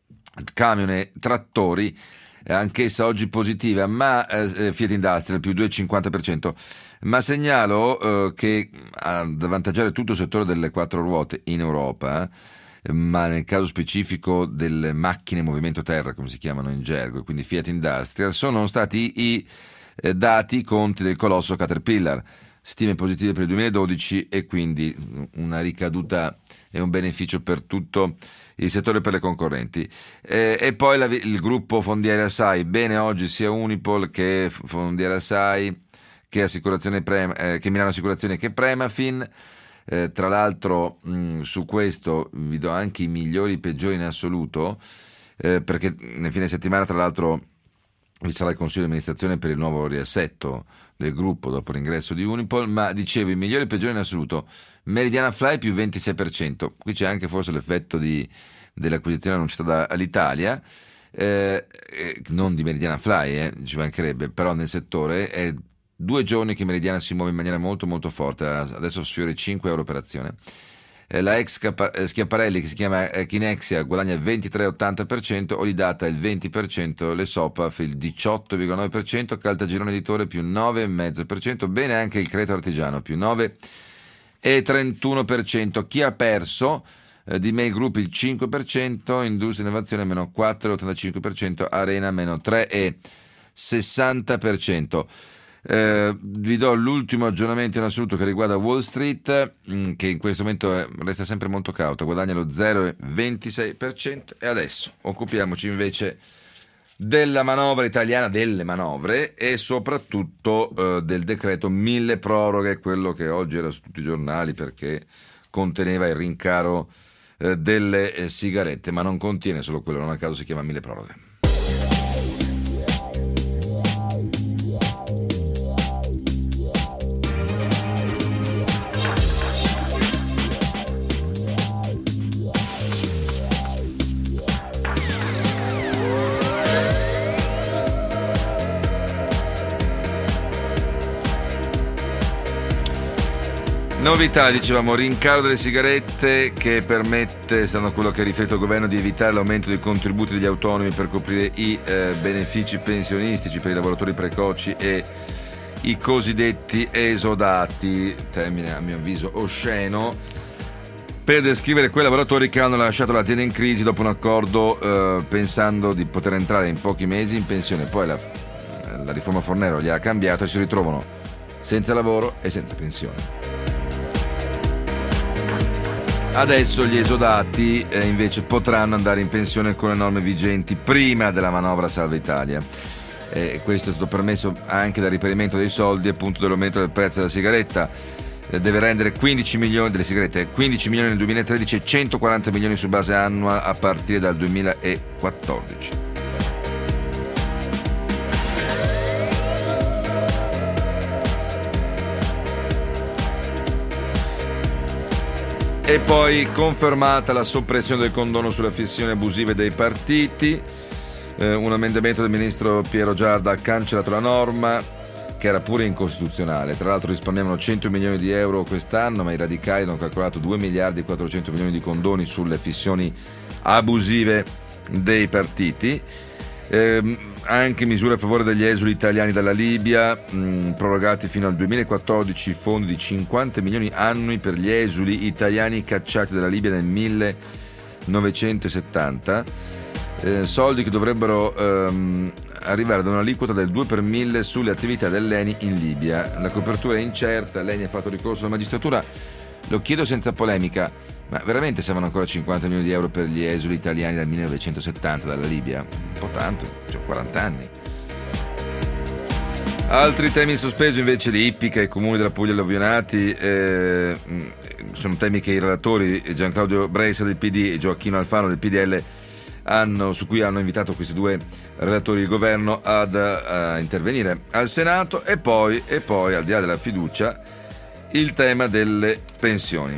Camion e Trattori, anch'essa oggi positiva, ma eh, Fiat Industrial più due virgola cinquanta per cento. Ma segnalo eh, che ad avvantaggiare tutto il settore delle quattro ruote in Europa, ma nel caso specifico delle macchine movimento terra, come si chiamano in gergo, quindi Fiat Industrial, sono stati i eh, dati, i conti del colosso Caterpillar, stime positive per il duemiladodici, e quindi una ricaduta e un beneficio per tutto il settore, per le concorrenti. Eh, e poi la, il gruppo Fondiere Assai, bene oggi sia Unipol che Fondiere Assai, che, Assicurazione Prema, eh, che Milano Assicurazioni, che Premafin. Eh, tra l'altro mh, su questo vi do anche i migliori e i peggiori in assoluto, eh, perché nel fine settimana tra l'altro vi sarà il consiglio di amministrazione per il nuovo riassetto del gruppo dopo l'ingresso di Unipol. Ma dicevo, i migliori e i peggiori in assoluto: Meridiana Fly più ventisei per cento, qui c'è anche forse l'effetto di, dell'acquisizione annunciata da Alitalia, eh, eh, non di Meridiana Fly, eh, ci mancherebbe, però nel settore è due giorni che Meridiana si muove in maniera molto molto forte, adesso sfiora i cinque euro per azione. Eh, la ex Capa- Schiaparelli, che si chiama eh, Kinexia, guadagna il ventitré virgola ottanta per cento, Olidata il venti per cento, le Sopaf il diciotto virgola nove per cento, Caltagirone Editore più nove virgola cinque per cento, bene anche il Creto Artigiano più nove virgola trentuno per cento. Chi ha perso? Eh, di Mail Group il cinque per cento, Industria e Innovazione meno quattro virgola ottantacinque per cento, Arena meno tre virgola sessanta per cento. Eh, vi do l'ultimo aggiornamento in assoluto che riguarda Wall Street, mh, che in questo momento è, resta sempre molto cauta, guadagna lo zero virgola ventisei per cento. E adesso occupiamoci invece della manovra italiana, delle manovre, e soprattutto eh, del decreto mille proroghe, quello che oggi era su tutti i giornali perché conteneva il rincaro eh, delle eh, sigarette, ma non contiene solo quello, non a caso si chiama mille proroghe. Novità, dicevamo, rincaro delle sigarette che permette, stando a quello che ha riferito il governo, di evitare l'aumento dei contributi degli autonomi per coprire i eh, benefici pensionistici per i lavoratori precoci e i cosiddetti esodati, termine a mio avviso osceno, per descrivere quei lavoratori che hanno lasciato l'azienda in crisi dopo un accordo eh, pensando di poter entrare in pochi mesi in pensione. Poi la, la riforma Fornero li ha cambiato e si ritrovano senza lavoro e senza pensione. Adesso gli esodati eh, invece potranno andare in pensione con le norme vigenti prima della manovra Salva Italia. Eh, questo è stato permesso anche dal riperimento dei soldi, appunto, dell'aumento del prezzo della sigaretta. Eh, deve rendere quindici milioni delle sigarette, quindici milioni nel duemilatredici e centoquaranta milioni su base annua a partire dal duemilaquattordici. E poi confermata la soppressione del condono sulle affissioni abusive dei partiti, eh, un emendamento del ministro Piero Giarda ha cancellato la norma, che era pure incostituzionale. Tra l'altro risparmiavano cento milioni di euro quest'anno, ma i radicali hanno calcolato due miliardi e quattrocento milioni di condoni sulle affissioni abusive dei partiti. Eh, anche misure a favore degli esuli italiani dalla Libia, mh, prorogati fino al duemilaquattordici fondi di cinquanta milioni annui per gli esuli italiani cacciati dalla Libia nel millenovecentosettanta, eh, soldi che dovrebbero ehm, arrivare da un'aliquota del due per mille sulle attività dell'E N I in Libia. La copertura è incerta, l'E N I ha fatto ricorso alla magistratura. Lo chiedo senza polemica, ma veramente servono ancora cinquanta milioni di euro per gli esuli italiani dal millenovecentosettanta dalla Libia? Un po' tanto, cioè quaranta anni. Altri temi in sospeso invece di Ippica, i comuni della Puglia e gli alluvionati, eh, sono temi che i relatori Giancarlo Bressa del P D e Gioacchino Alfano del P D L hanno, su cui hanno invitato questi due relatori il governo ad uh, intervenire al Senato. E poi, e poi, al di là della fiducia, il tema delle pensioni.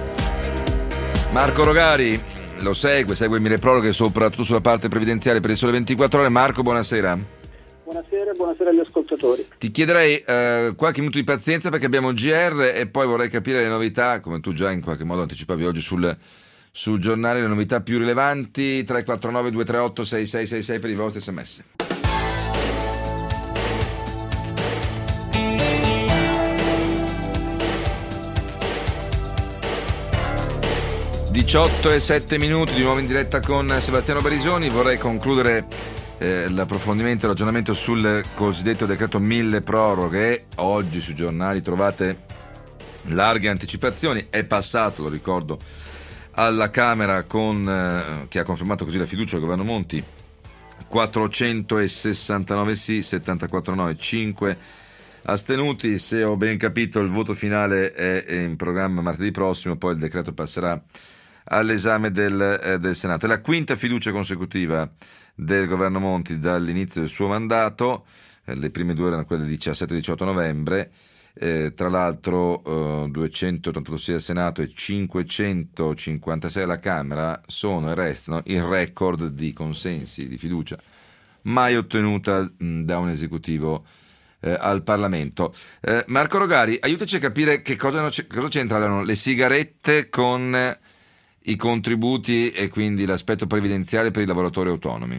Marco Rogari lo segue, segue il milleproroghe soprattutto sulla parte previdenziale per il Sole ventiquattro Ore. Marco, buonasera. Buonasera, buonasera agli ascoltatori. Ti chiederei uh, qualche minuto di pazienza perché abbiamo G R e poi vorrei capire le novità, come tu già in qualche modo anticipavi oggi sul, sul giornale, le novità più rilevanti. Tre quattro nove due tre otto sei sei sei sei per i vostri sms. diciotto e sette minuti di nuovo in diretta con Sebastiano Barisoni. Vorrei concludere eh, l'approfondimento e il ragionamento sul cosiddetto decreto mille proroghe. Oggi sui giornali trovate larghe anticipazioni. È passato, lo ricordo, alla Camera con eh, che ha confermato così la fiducia al governo Monti, quattrocentosessantanove sì, settantaquattro no e cinque astenuti. Se ho ben capito, il voto finale è in programma martedì prossimo, poi il decreto passerà all'esame del, eh, del Senato. È la quinta fiducia consecutiva del governo Monti dall'inizio del suo mandato. Eh, le prime due erano quelle del diciassette e diciotto novembre. Eh, tra l'altro eh, duecentottantotto sì al Senato e cinquecentocinquantasei alla Camera sono e restano il record di consensi di fiducia mai ottenuta mh, da un esecutivo eh, al Parlamento. Eh, Marco Rogari, aiutaci a capire che cosa, cosa c'entrano le sigarette con eh, i contributi e quindi l'aspetto previdenziale per i lavoratori autonomi.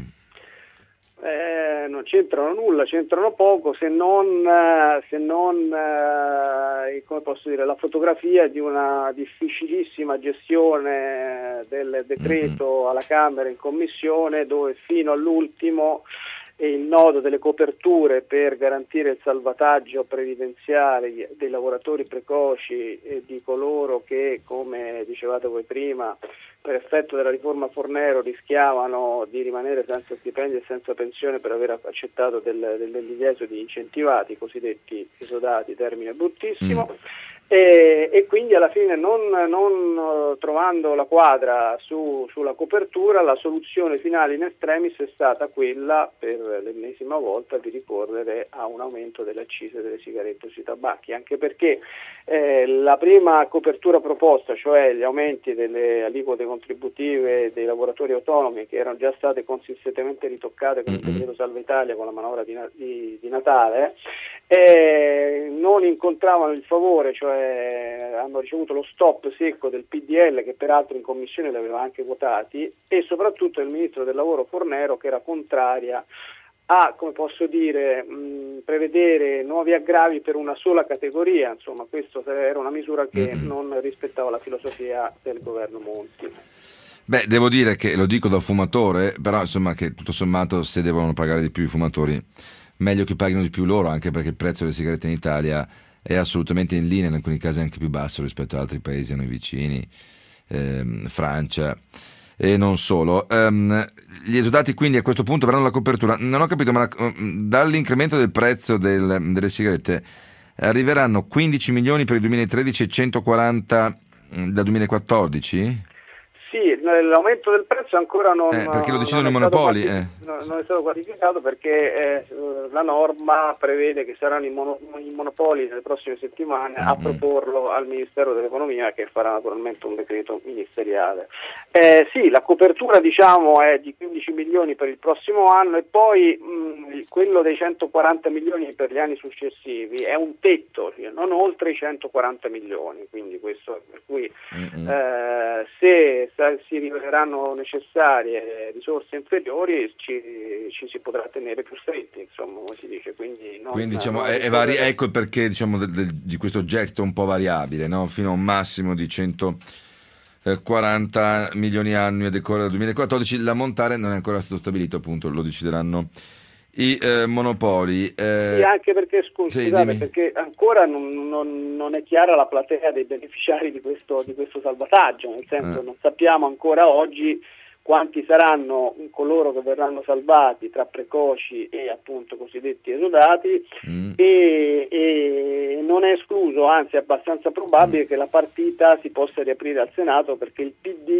Eh, non c'entrano nulla, c'entrano poco, se non, eh, se non eh, come posso dire, la fotografia di una difficilissima gestione del decreto mm-hmm. alla Camera in commissione, dove fino all'ultimo e il nodo delle coperture per garantire il salvataggio previdenziale dei lavoratori precoci e di coloro che, come dicevate voi prima, per effetto della riforma Fornero rischiavano di rimanere senza stipendi e senza pensione per aver accettato del, del, del divieto di incentivati, i cosiddetti esodati, termine bruttissimo. Mm. E, e quindi alla fine non, non trovando la quadra su, sulla copertura, la soluzione finale in extremis è stata quella, per l'ennesima volta, di ricorrere a un aumento delle accise delle sigarette e sui tabacchi, anche perché eh, la prima copertura proposta, cioè gli aumenti delle aliquote contributive dei lavoratori autonomi, che erano già state consistentemente ritoccate con il decreto Salva Italia, con la manovra di, di, di Natale, eh, non incontravano il favore, cioè hanno ricevuto lo stop secco del P D L, che peraltro in commissione li aveva anche votati, e soprattutto il ministro del lavoro Fornero, che era contraria a, come posso dire, mh, prevedere nuovi aggravi per una sola categoria. Insomma, questa era una misura che mm-hmm. non rispettava la filosofia del governo Monti. Beh, devo dire che, lo dico da fumatore, però insomma che tutto sommato, se devono pagare di più i fumatori, meglio che paghino di più loro, anche perché il prezzo delle sigarette in Italia è assolutamente in linea, in alcuni casi anche più basso rispetto ad altri paesi a noi vicini, ehm, Francia e non solo. Um, gli esodati quindi a questo punto avranno la copertura. Non ho capito, ma la, dall'incremento del prezzo del, delle sigarette arriveranno quindici milioni per il duemilatredici e centoquaranta dal duemilaquattordici? Sì, l'aumento del prezzo ancora non, eh, perché lo decidono i non, monopoli, è stato, eh. non, non è stato quantificato, perché eh, la norma prevede che saranno i, mono, i monopoli nelle prossime settimane mm-hmm. a proporlo al Ministero dell'Economia, che farà naturalmente un decreto ministeriale. Eh, sì, la copertura diciamo è di quindici milioni per il prossimo anno, e poi mh, quello dei centoquaranta milioni per gli anni successivi è un tetto, cioè non oltre i centoquaranta milioni, quindi questo per cui mm-hmm. eh, se si riveleranno necessarie risorse inferiori ci, ci si potrà tenere più stretti, insomma, come si dice. Quindi, non, quindi diciamo, non è, è vari, ecco il perché diciamo del, del, di questo getto un po' variabile, no? Fino a un massimo di centoquaranta milioni annui a decorrere dal duemilaquattordici. L'ammontare non è ancora stato stabilito, appunto, lo decideranno i eh, monopoli. Eh... Sì, anche perché, scusa, sì, scusate, perché ancora non, non, non è chiara la platea dei beneficiari di questo, di questo salvataggio, nel senso eh. non sappiamo ancora oggi quanti saranno coloro che verranno salvati tra precoci e appunto cosiddetti esodati, mm. e, e non è escluso, anzi è abbastanza probabile mm. che la partita si possa riaprire al Senato, perché il P D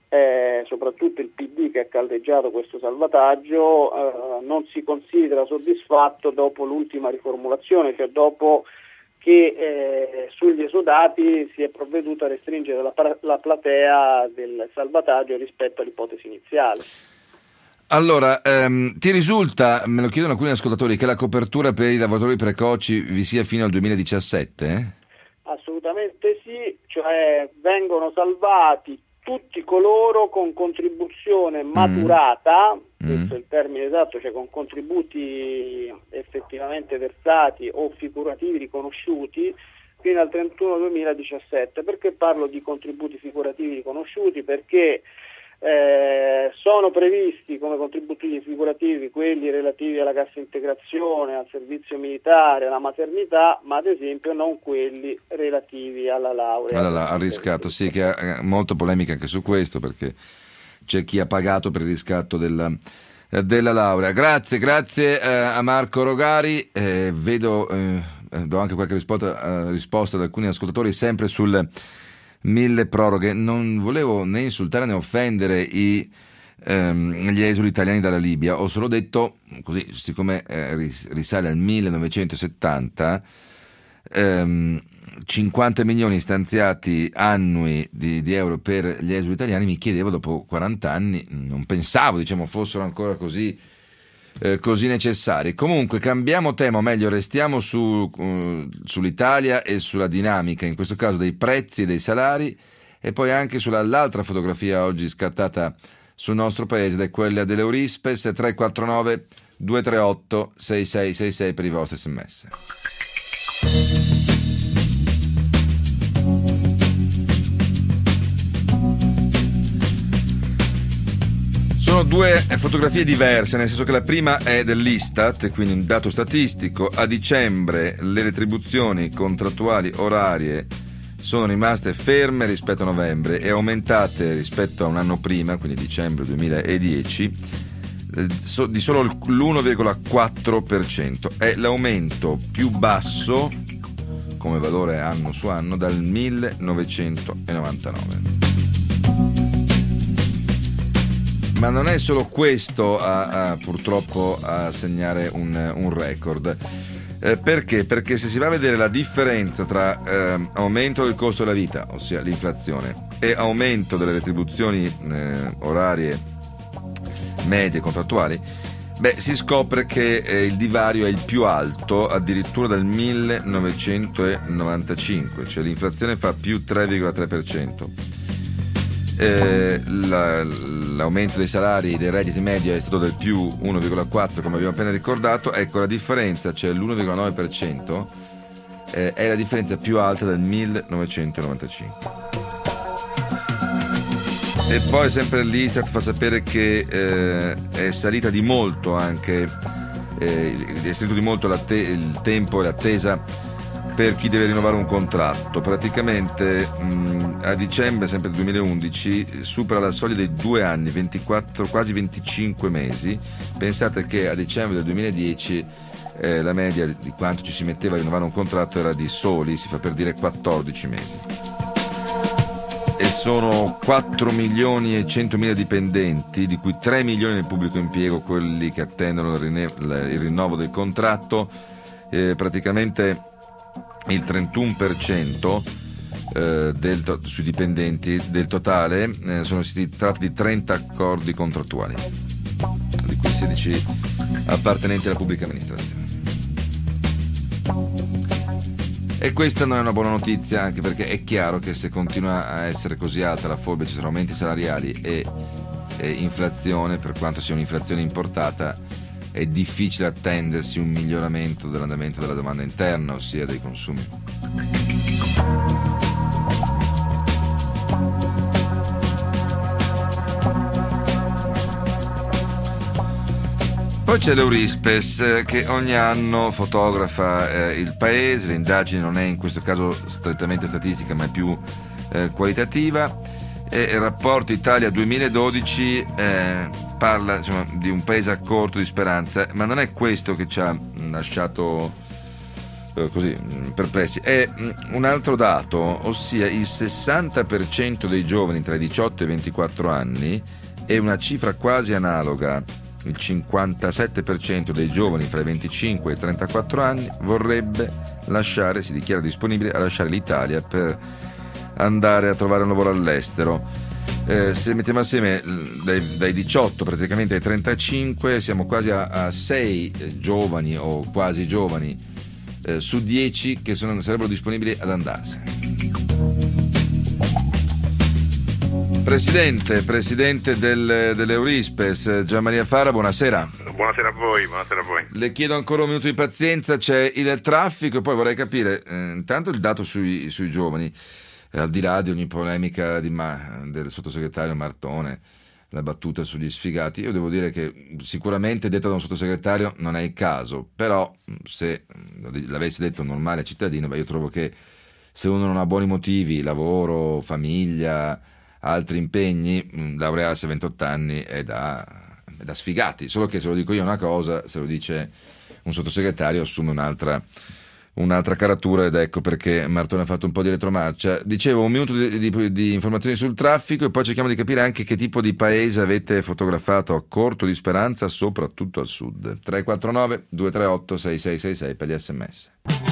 eh, soprattutto il P D che ha caldeggiato questo salvataggio, eh, non si considera soddisfatto dopo l'ultima riformulazione, cioè dopo che eh, sugli esodati si è provveduto a restringere la, la platea del salvataggio rispetto all'ipotesi iniziale. Allora, ehm, ti risulta, me lo chiedono alcuni ascoltatori, che la copertura per i lavoratori precoci vi sia fino al duemiladiciassette? Assolutamente sì, cioè vengono salvati tutti coloro con contribuzione maturata, mm. questo è il termine esatto, cioè con contributi effettivamente versati o figurativi riconosciuti fino al trentuno duemiladiciassette. Perché parlo di contributi figurativi riconosciuti? Perché eh, sono previsti come contributi figurativi quelli relativi alla cassa integrazione, al servizio militare, alla maternità, ma ad esempio non quelli relativi alla laurea. Allora, al riscatto, sì, che ha molta polemica anche su questo, perché c'è chi ha pagato per il riscatto della, della laurea. Grazie, grazie eh, a Marco Rogari. Eh, vedo, eh, do anche qualche risposta, eh, risposta ad alcuni ascoltatori, sempre sul mille proroghe. Non volevo né insultare né offendere i, ehm, gli esuli italiani dalla Libia, ho solo detto, così, siccome eh, risale al millenovecentosettanta, ehm, cinquanta milioni stanziati annui di, di euro per gli esuli italiani, mi chiedevo dopo quaranta anni, non pensavo diciamo fossero ancora così eh, così necessari. Comunque cambiamo tema, o meglio restiamo su, uh, sull'Italia e sulla dinamica, in questo caso dei prezzi e dei salari, e poi anche sull'altra fotografia oggi scattata sul nostro paese, da quella dell'Eurispes. Tre quattro nove due tre otto sei sei sei sei per i vostri sms. Sono due fotografie diverse, nel senso che la prima è dell'Istat, quindi un dato statistico. A dicembre le retribuzioni contrattuali orarie sono rimaste ferme rispetto a novembre e aumentate rispetto a un anno prima, quindi dicembre duemiladieci, di solo l'uno virgola quattro per cento. È l'aumento più basso come valore anno su anno dal millenovecentonovantanove. Ma non è solo questo a, a, purtroppo a segnare un, un record. Eh, perché? Perché se si va a vedere la differenza tra eh, aumento del costo della vita, ossia l'inflazione, e aumento delle retribuzioni eh, orarie medie contrattuali, beh, si scopre che eh, il divario è il più alto addirittura dal millenovecentonovantacinque, cioè l'inflazione fa più tre virgola tre per cento. Eh, la, l'aumento dei salari dei redditi medi è stato del più uno virgola quattro, come abbiamo appena ricordato. Ecco, la differenza, cioè l'uno virgola nove per cento, eh, è la differenza più alta del millenovecentonovantacinque. E poi sempre l'Istat fa sapere che eh, è salita di molto anche eh, è salito di molto la te- il tempo e l'attesa per chi deve rinnovare un contratto. Praticamente mh, a dicembre sempre del duemilaundici supera la soglia dei due anni, ventiquattro, quasi venticinque mesi. Pensate che a dicembre del duemiladieci eh, la media di quanto ci si metteva a rinnovare un contratto era di soli, si fa per dire, quattordici mesi. E sono quattro milioni e centomila dipendenti, di cui tre milioni nel pubblico impiego, quelli che attendono il, rine- il rinnovo del contratto. Eh, praticamente il trentuno per cento eh, del to- sui dipendenti del totale, eh, sono si tratta di trenta accordi contrattuali, di cui sedici appartenenti alla pubblica amministrazione. E questa non è una buona notizia, anche perché è chiaro che se continua a essere così alta la forbice tra aumenti salariali e, e inflazione, per quanto sia un'inflazione importata, è difficile attendersi un miglioramento dell'andamento della domanda interna, ossia dei consumi. Poi c'è l'Eurispes che ogni anno fotografa eh, il paese. L'indagine non è in questo caso strettamente statistica, ma è più eh, qualitativa. E il rapporto Italia duemiladodici eh, parla, insomma, di un paese a corto di speranza, ma non è questo che ci ha lasciato eh, così perplessi. È un altro dato, ossia il sessanta per cento dei giovani tra i diciotto e i ventiquattro anni, è una cifra quasi analoga. Il cinquantasette per cento dei giovani fra i venticinque e i trentaquattro anni vorrebbe lasciare, si dichiara disponibile a lasciare l'Italia per andare a trovare un lavoro all'estero. Eh, se mettiamo assieme dai, dai diciotto praticamente ai trentacinque, siamo quasi a sei giovani o quasi giovani eh, su dieci che sono, sarebbero disponibili ad andarsene. Presidente, presidente del, dell'Eurispes, Gianmaria Fara, buonasera. Buonasera a voi, buonasera a voi. Le chiedo ancora un minuto di pazienza, c'è il traffico e poi vorrei capire eh, intanto il dato sui, sui giovani, eh, al di là di ogni polemica di ma, del sottosegretario Martone, la battuta sugli sfigati. Io devo dire che sicuramente detta da un sottosegretario non è il caso, però se l'avesse detto un normale cittadino, beh, io trovo che se uno non ha buoni motivi, lavoro, famiglia, altri impegni, laurearsi a ventotto anni è da, è da sfigati. Solo che se lo dico io una cosa, se lo dice un sottosegretario assume un'altra, un'altra caratura, ed ecco perché Martone ha fatto un po' di retromarcia. Dicevo, un minuto di, di, di informazioni sul traffico e poi cerchiamo di capire anche che tipo di paese avete fotografato a Corto di Speranza, soprattutto al sud. tre quattro nove due tre otto sei sei sei sei per gli sms.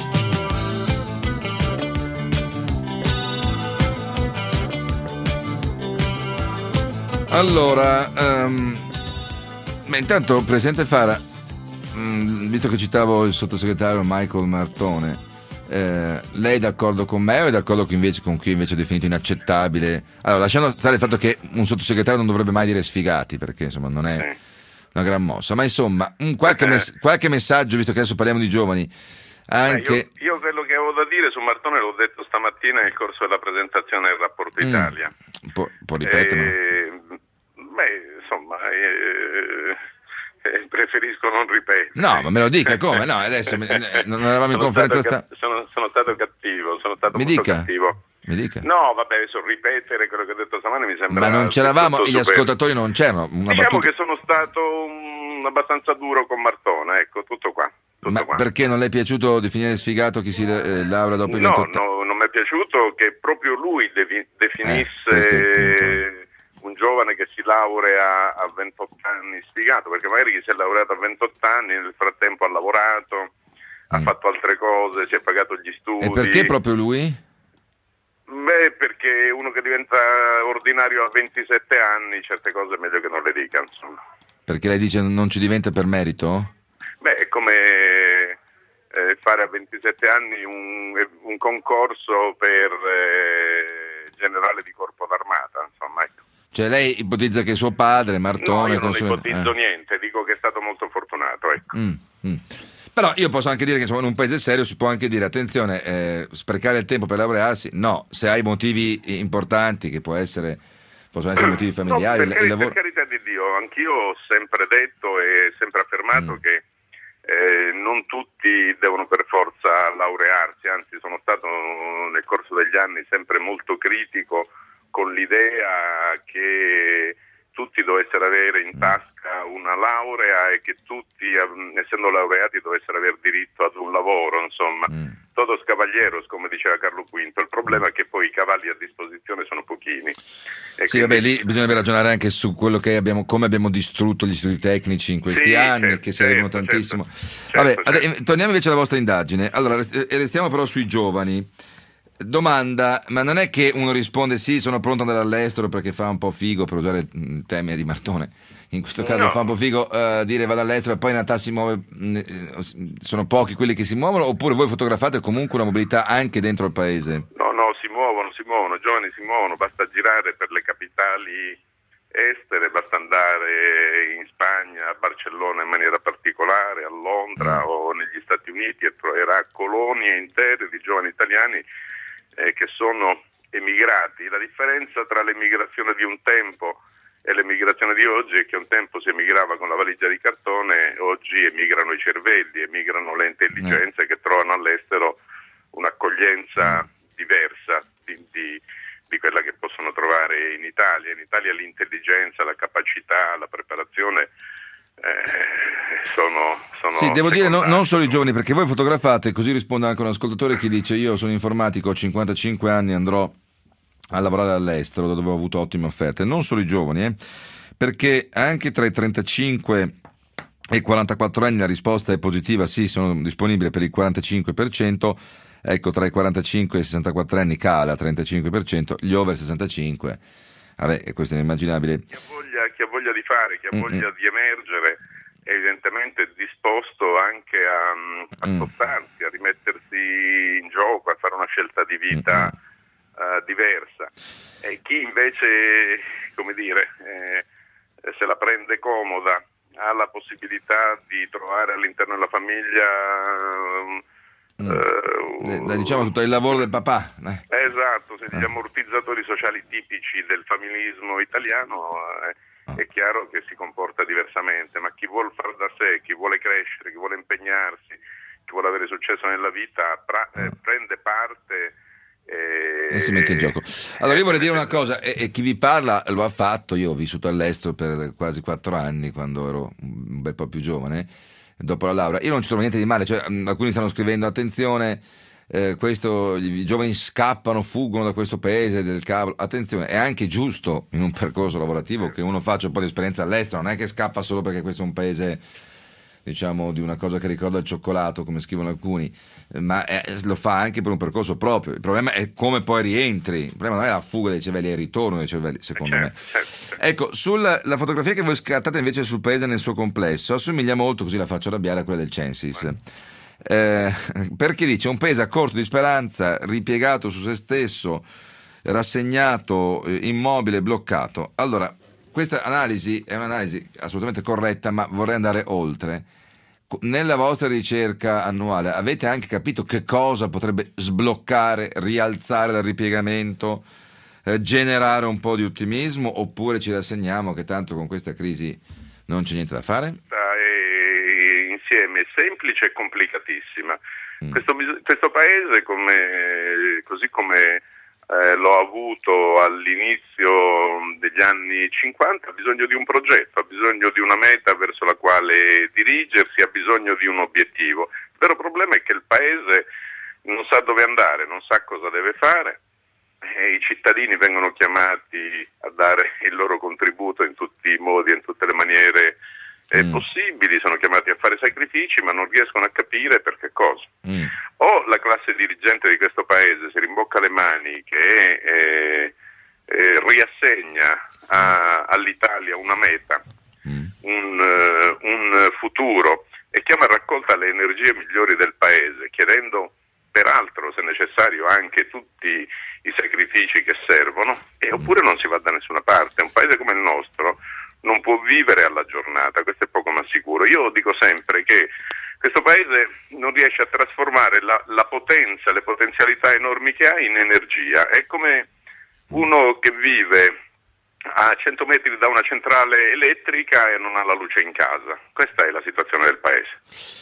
Allora, um, beh, intanto Presidente Fara, mh, visto che citavo il sottosegretario Michael Martone, eh, lei è d'accordo con me o è d'accordo con invece, con chi invece ha definito inaccettabile? Allora, lasciando stare il fatto che un sottosegretario non dovrebbe mai dire sfigati, perché insomma non è una gran mossa, ma insomma un qualche, mess- qualche messaggio, visto che adesso parliamo di giovani, anche... Eh, io, io quello che avevo da dire su Martone l'ho detto stamattina nel corso della presentazione del rapporto mm. Italia. Può, può ripeterlo? Eh, beh, insomma, eh, eh, preferisco non ripetere. No, ma me lo dica, come? No, adesso eh, non eravamo in conferenza stato, sta... sono, sono stato cattivo, sono stato mi molto dica, cattivo. Mi dica. No, vabbè, adesso ripetere quello che ho detto stamane mi sembra... Ma non c'eravamo, gli super... ascoltatori non c'erano. Una diciamo battuta... che sono stato um, abbastanza duro con Martone, ecco, tutto qua. Tutto Ma qua. Perché non le è piaciuto definire sfigato chi si eh, laurea dopo i no, ventotto anni? No, non mi è piaciuto che proprio lui devi, definisse eh, un giovane che si laurea a ventotto anni sfigato, perché magari chi si è laureato a ventotto anni nel frattempo ha lavorato, mm. ha fatto altre cose, si è pagato gli studi. E perché proprio lui? Beh, perché uno che diventa ordinario a ventisette anni certe cose è meglio che non le dica, insomma. Perché lei dice non ci diventa per merito? Beh, è come eh, fare a ventisette anni un, un concorso per eh, generale di corpo d'armata, insomma, ecco. Cioè lei ipotizza che suo padre, Martone... No, io non consume... ipotizzo eh. niente, dico che è stato molto fortunato, ecco. Mm, mm. Però io posso anche dire che insomma, in un paese serio si può anche dire attenzione, eh, sprecare il tempo per laurearsi, no, se hai motivi importanti che può essere, possono essere motivi familiari, no, per, il cari- lavoro... per carità di Dio, anch'io ho sempre detto e sempre affermato mm. che eh, non tutti devono per forza laurearsi, anzi sono stato nel corso degli anni sempre molto critico con l'idea che tutti dovessero avere in tasca una laurea e che tutti, essendo laureati, dovessero avere diritto ad un lavoro, insomma, mm. todos cavalieros, come diceva Carlo quinto. Il problema è che poi i cavalli a disposizione sono pochini. E sì, quindi... vabbè, lì bisognerebbe ragionare anche su quello che abbiamo, come abbiamo distrutto gli istituti tecnici in questi sì, anni, certo, che servono certo, tantissimo. Certo, vabbè, certo. Ade- torniamo invece alla vostra indagine. Allora, restiamo però sui giovani. Domanda, ma non è che uno risponde sì, sono pronto ad andare all'estero perché fa un po' figo, per usare il termine di Martone, in questo caso no. fa un po' figo uh, dire vado all'estero e poi in realtà si muove, mh, sono pochi quelli che si muovono, oppure voi fotografate comunque una mobilità anche dentro il paese? No, no, si muovono, si muovono, giovani si muovono, basta girare per le capitali estere, basta andare in Spagna, a Barcellona in maniera particolare, a Londra mm. o negli Stati Uniti e troverà colonie intere di giovani italiani Eh, che sono emigrati. La differenza tra l'emigrazione di un tempo e l'emigrazione di oggi è che un tempo si emigrava con la valigia di cartone, oggi emigrano i cervelli, emigrano le intelligenze mm. che trovano all'estero un'accoglienza mm. diversa di, di, di quella che possono trovare in Italia. In Italia l'intelligenza, la capacità, la preparazione eh, sono, sono... Sì, devo dire no, non solo i giovani, perché voi fotografate, così risponde anche un ascoltatore che dice io sono informatico, ho cinquantacinque anni, andrò a lavorare all'estero dove ho avuto ottime offerte. Non solo i giovani, eh, perché anche tra i trentacinque e i quarantaquattro anni la risposta è positiva, sì, sono disponibile per il quarantacinque per cento. Ecco, tra i quarantacinque e i sessantaquattro anni cala al trentacinque per cento, gli over sessantacinque, vabbè, questo è inimmaginabile. Chi ha voglia, chi ha voglia di fare, chi ha voglia mm-hmm. di emergere, è evidentemente disposto anche a, a mm. spostarsi, a rimettersi in gioco, a fare una scelta di vita mm-hmm. uh, diversa. E chi invece, come dire, eh, se la prende comoda, ha la possibilità di trovare all'interno della famiglia... Um, Mm. Uh, eh, diciamo tutto il lavoro del papà, eh. Esatto, se gli eh. ammortizzatori sociali tipici del familismo italiano, eh, oh. è chiaro che si comporta diversamente, ma chi vuole far da sé, chi vuole crescere, chi vuole impegnarsi, chi vuole avere successo nella vita, pra- eh, prende parte e... e si mette in gioco. Allora io vorrei dire una cosa, e, e chi vi parla lo ha fatto, io ho vissuto all'estero per quasi quattro anni quando ero un bel po' più giovane, dopo la laurea. Io non ci trovo niente di male, cioè, alcuni stanno scrivendo attenzione, eh, questo, i giovani scappano, fuggono da questo paese del cavolo. Attenzione, è anche giusto in un percorso lavorativo che uno faccia un po' di esperienza all'estero, non è che scappa solo perché questo è un paese, diciamo, di una cosa che ricorda il cioccolato, come scrivono alcuni, ma è, lo fa anche per un percorso proprio. Il problema è come poi rientri, il problema non è la fuga dei cervelli, è il ritorno dei cervelli, secondo me. Ecco, sulla la fotografia che voi scattate invece sul paese nel suo complesso assomiglia molto, così la faccio arrabbiare, a quella del Censis, eh, perché dice un paese a corto di speranza, ripiegato su se stesso, rassegnato, immobile, bloccato. Allora, questa analisi è un'analisi assolutamente corretta, ma vorrei andare oltre. Nella vostra ricerca annuale avete anche capito che cosa potrebbe sbloccare, rialzare dal ripiegamento, eh, generare un po' di ottimismo, oppure ci rassegniamo che tanto con questa crisi non c'è niente da fare? È insieme semplice e complicatissima. Mm. Questo, questo paese, come, così come Eh, l'ho avuto all'inizio degli anni cinquanta, ha bisogno di un progetto, ha bisogno di una meta verso la quale dirigersi, ha bisogno di un obiettivo. Il vero problema è che il paese non sa dove andare, non sa cosa deve fare, e i cittadini vengono chiamati a dare il loro contributo in tutti i modi e in tutte le maniere eh, mm. possibili, sono chiamati a fare sacrifici, ma non riescono a capire per che cosa. Mm. O la classe dirigente di questo paese si rimbocca le maniche e eh, eh, riassegna a, all'Italia una meta, mm. un, uh, un futuro, e chiama a raccolta le energie migliori del paese, chiedendo peraltro, se necessario, anche tutti i sacrifici che servono, e oppure non si va da nessuna parte. Un paese come il nostro non può vivere alla giornata, questo è poco ma sicuro. Io dico sempre che questo paese non riesce a trasformare la, la potenza, le potenzialità enormi che ha in energia. È come uno che vive a cento metri da una centrale elettrica e non ha la luce in casa. Questa è la situazione del paese.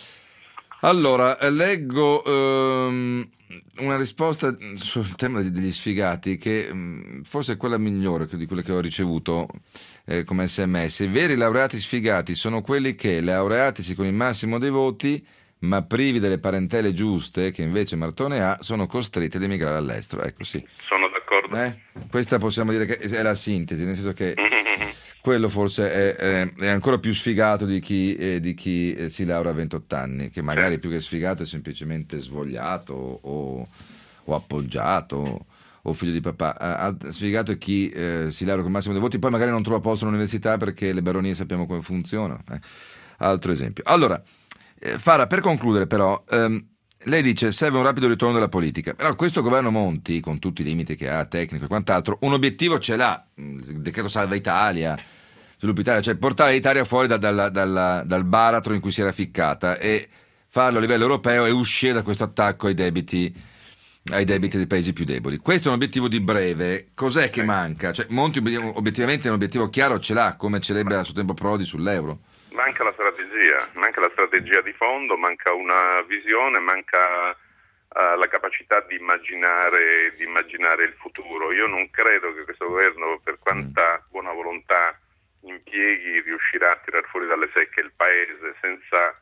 Allora, leggo um, una risposta sul tema degli sfigati che um, forse è quella migliore di quelle che ho ricevuto eh, come sms. I veri laureati sfigati sono quelli che, laureatisi con il massimo dei voti, ma privi delle parentele giuste, che invece Martone ha, sono costretti ad emigrare all'estero. Ecco, sì. Sono d'accordo. Eh? Questa possiamo dire che è la sintesi, nel senso che quello forse è, è, è ancora più sfigato di chi, eh, di chi eh, si laurea a ventotto anni, che magari più che sfigato è semplicemente svogliato o, o appoggiato o figlio di papà. Ah, sfigato è chi eh, si laurea con il massimo dei voti, poi magari non trova posto all'università perché le baronie sappiamo come funzionano. Eh. Altro esempio. Allora, eh, Fara, per concludere però, ehm, lei dice serve un rapido ritorno della politica, però questo governo Monti, con tutti i limiti che ha, tecnico e quant'altro, un obiettivo ce l'ha, il decreto Salva Italia, Sviluppo Italia, cioè portare l'Italia fuori da, dalla, dalla, dal baratro in cui si era ficcata e farlo a livello europeo e uscire da questo attacco ai debiti, ai debiti dei paesi più deboli. Questo è un obiettivo di breve, cos'è che manca? Cioè, Monti obiettivamente un obiettivo chiaro ce l'ha, come ce l'ebbe a suo tempo Prodi sull'euro? Manca la strategia, manca la strategia di fondo, manca una visione, manca uh, la capacità di immaginare, di immaginare il futuro. Io non credo che questo governo, per quanta buona volontà impieghi impieghi riuscirà a tirar fuori dalle secche il paese senza,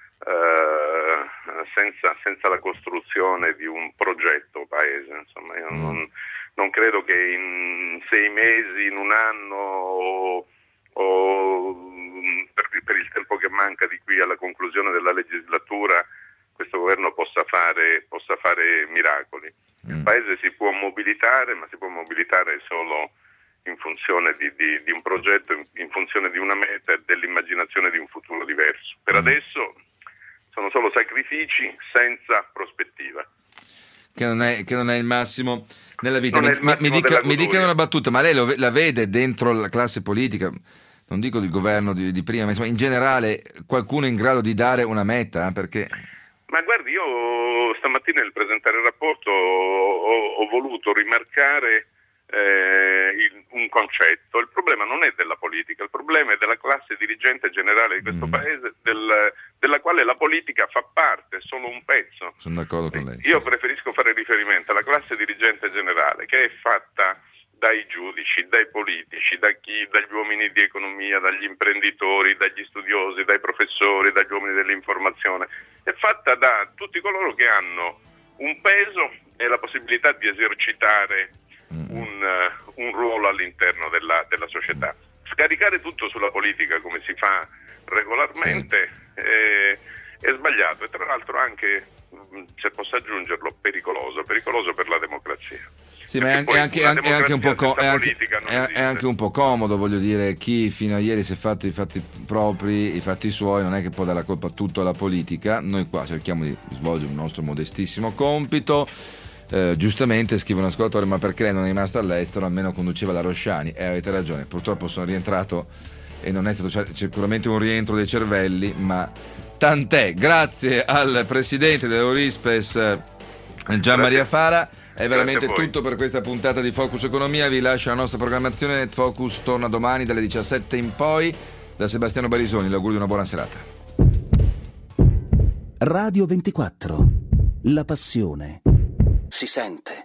eh, senza, senza la costruzione di un progetto paese. Insomma, io non, non credo che in sei mesi, in un anno o, o per, per il tempo che manca di qui alla conclusione della legislatura questo governo possa fare, possa fare miracoli. Il paese si può mobilitare, ma si può mobilitare solo in funzione di, di, di un progetto, in, in funzione di una meta e dell'immaginazione di un futuro diverso. Per adesso sono solo sacrifici senza prospettiva. Che non è, che non è il massimo nella vita. Mi, il massimo mi, dica, della mi dica una battuta, ma lei lo, la vede dentro la classe politica, non dico del governo di, di prima, ma insomma, in generale qualcuno in grado di dare una meta? Perché... Ma guardi, io stamattina nel presentare il rapporto ho, ho voluto rimarcare eh, il, un concetto. Il problema non è della politica, il problema è della classe dirigente generale di questo mm. paese, del, della quale la politica fa parte, è solo un pezzo. Sono d'accordo con lei. Io sì. preferisco fare riferimento alla classe dirigente generale, che è fatta dai giudici, dai politici, da chi, dagli uomini di economia, dagli imprenditori, dagli studiosi, dai professori, dagli uomini dell'informazione. È fatta da tutti coloro che hanno un peso e la possibilità di esercitare un, uh, un ruolo all'interno della, della società. Scaricare tutto sulla politica come si fa regolarmente sì. è, è sbagliato e tra l'altro anche, se posso aggiungerlo, pericoloso, pericoloso per la democrazia. Sì, ma è anche, è, anche, è, anche, è, anche un po co- è, anche, è, è anche un po' comodo, voglio dire, chi fino a ieri si è fatto i fatti propri, i fatti suoi, non è che può dare la colpa tutto alla politica. Noi qua cerchiamo di svolgere un nostro modestissimo compito. Eh, giustamente scrive un ascoltatore, ma perché lei non è rimasto all'estero, almeno conduceva la Rosciani? E eh, avete ragione, purtroppo sono rientrato e non è stato sicuramente un rientro dei cervelli, ma tant'è. Grazie al presidente dell'Eurispes Gian Maria Fara. È veramente tutto per questa puntata di Focus Economia. Vi lascio la nostra programmazione. NetFocus torna domani dalle diciassette in poi. Da Sebastiano Barisoni l'augurio di una buona serata. Radio ventiquattro, la passione si sente.